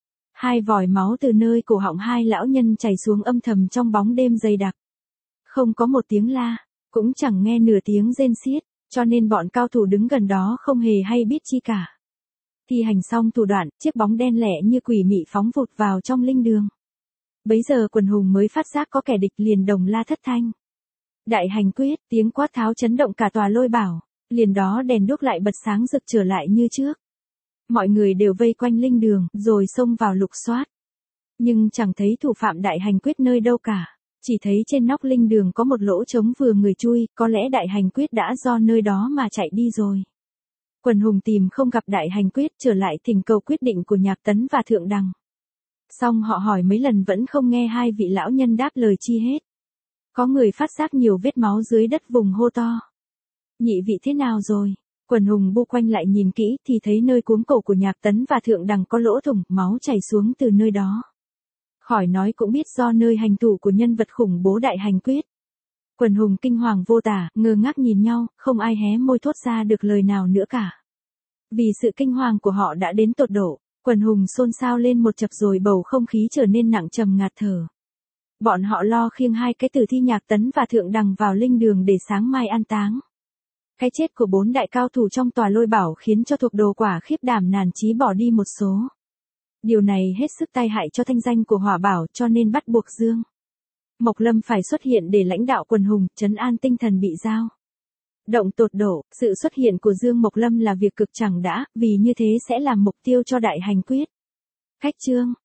Hai vòi máu từ nơi cổ họng hai lão nhân chảy xuống âm thầm trong bóng đêm dày đặc. Không có một tiếng la, cũng chẳng nghe nửa tiếng rên xiết, cho nên bọn cao thủ đứng gần đó không hề hay biết chi cả. Thi hành xong thủ đoạn, chiếc bóng đen lẻ như quỷ mị phóng vụt vào trong linh đường. Bấy giờ quần hùng mới phát giác có kẻ địch liền đồng la thất thanh. Đại hành quyết, tiếng quát tháo chấn động cả tòa lôi bảo, liền đó đèn đuốc lại bật sáng rực trở lại như trước. Mọi người đều vây quanh linh đường, rồi xông vào lục soát. Nhưng chẳng thấy thủ phạm đại hành quyết nơi đâu cả. Chỉ thấy trên nóc linh đường có một lỗ trống vừa người chui, có lẽ đại hành quyết đã do nơi đó mà chạy đi rồi. Quần hùng tìm không gặp đại hành quyết, trở lại thỉnh cầu quyết định của Nhạc Tấn và Thượng Đằng. Xong họ hỏi mấy lần vẫn không nghe hai vị lão nhân đáp lời chi hết. Có người phát giác nhiều vết máu dưới đất vùng hô to. Nhị vị thế nào rồi? Quần hùng bu quanh lại nhìn kỹ thì thấy nơi cuống cổ của Nhạc Tấn và Thượng Đằng có lỗ thủng, máu chảy xuống từ nơi đó. Khỏi nói cũng biết do nơi hành thủ của nhân vật khủng bố đại hành quyết. Quần hùng kinh hoàng vô tả, ngơ ngác nhìn nhau, không ai hé môi thốt ra được lời nào nữa cả. Vì sự kinh hoàng của họ đã đến tột độ, quần hùng xôn xao lên một chập rồi bầu không khí trở nên nặng trầm ngạt thở. Bọn họ lo khiêng hai cái tử thi Nhạc Tấn và Thượng Đằng vào linh đường để sáng mai an táng. Cái chết của 4 đại cao thủ trong tòa lôi bảo khiến cho thuộc đồ Quả khiếp đảm nản chí bỏ đi một số. Điều này hết sức tai hại cho thanh danh của Hỏa Bảo, cho nên bắt buộc Dương Mộc Lâm phải xuất hiện để lãnh đạo quần hùng, trấn an tinh thần bị dao động tột độ. Sự xuất hiện của Dương Mộc Lâm là việc cực chẳng đã, vì như thế sẽ làm mục tiêu cho đại hành quyết. Khách trương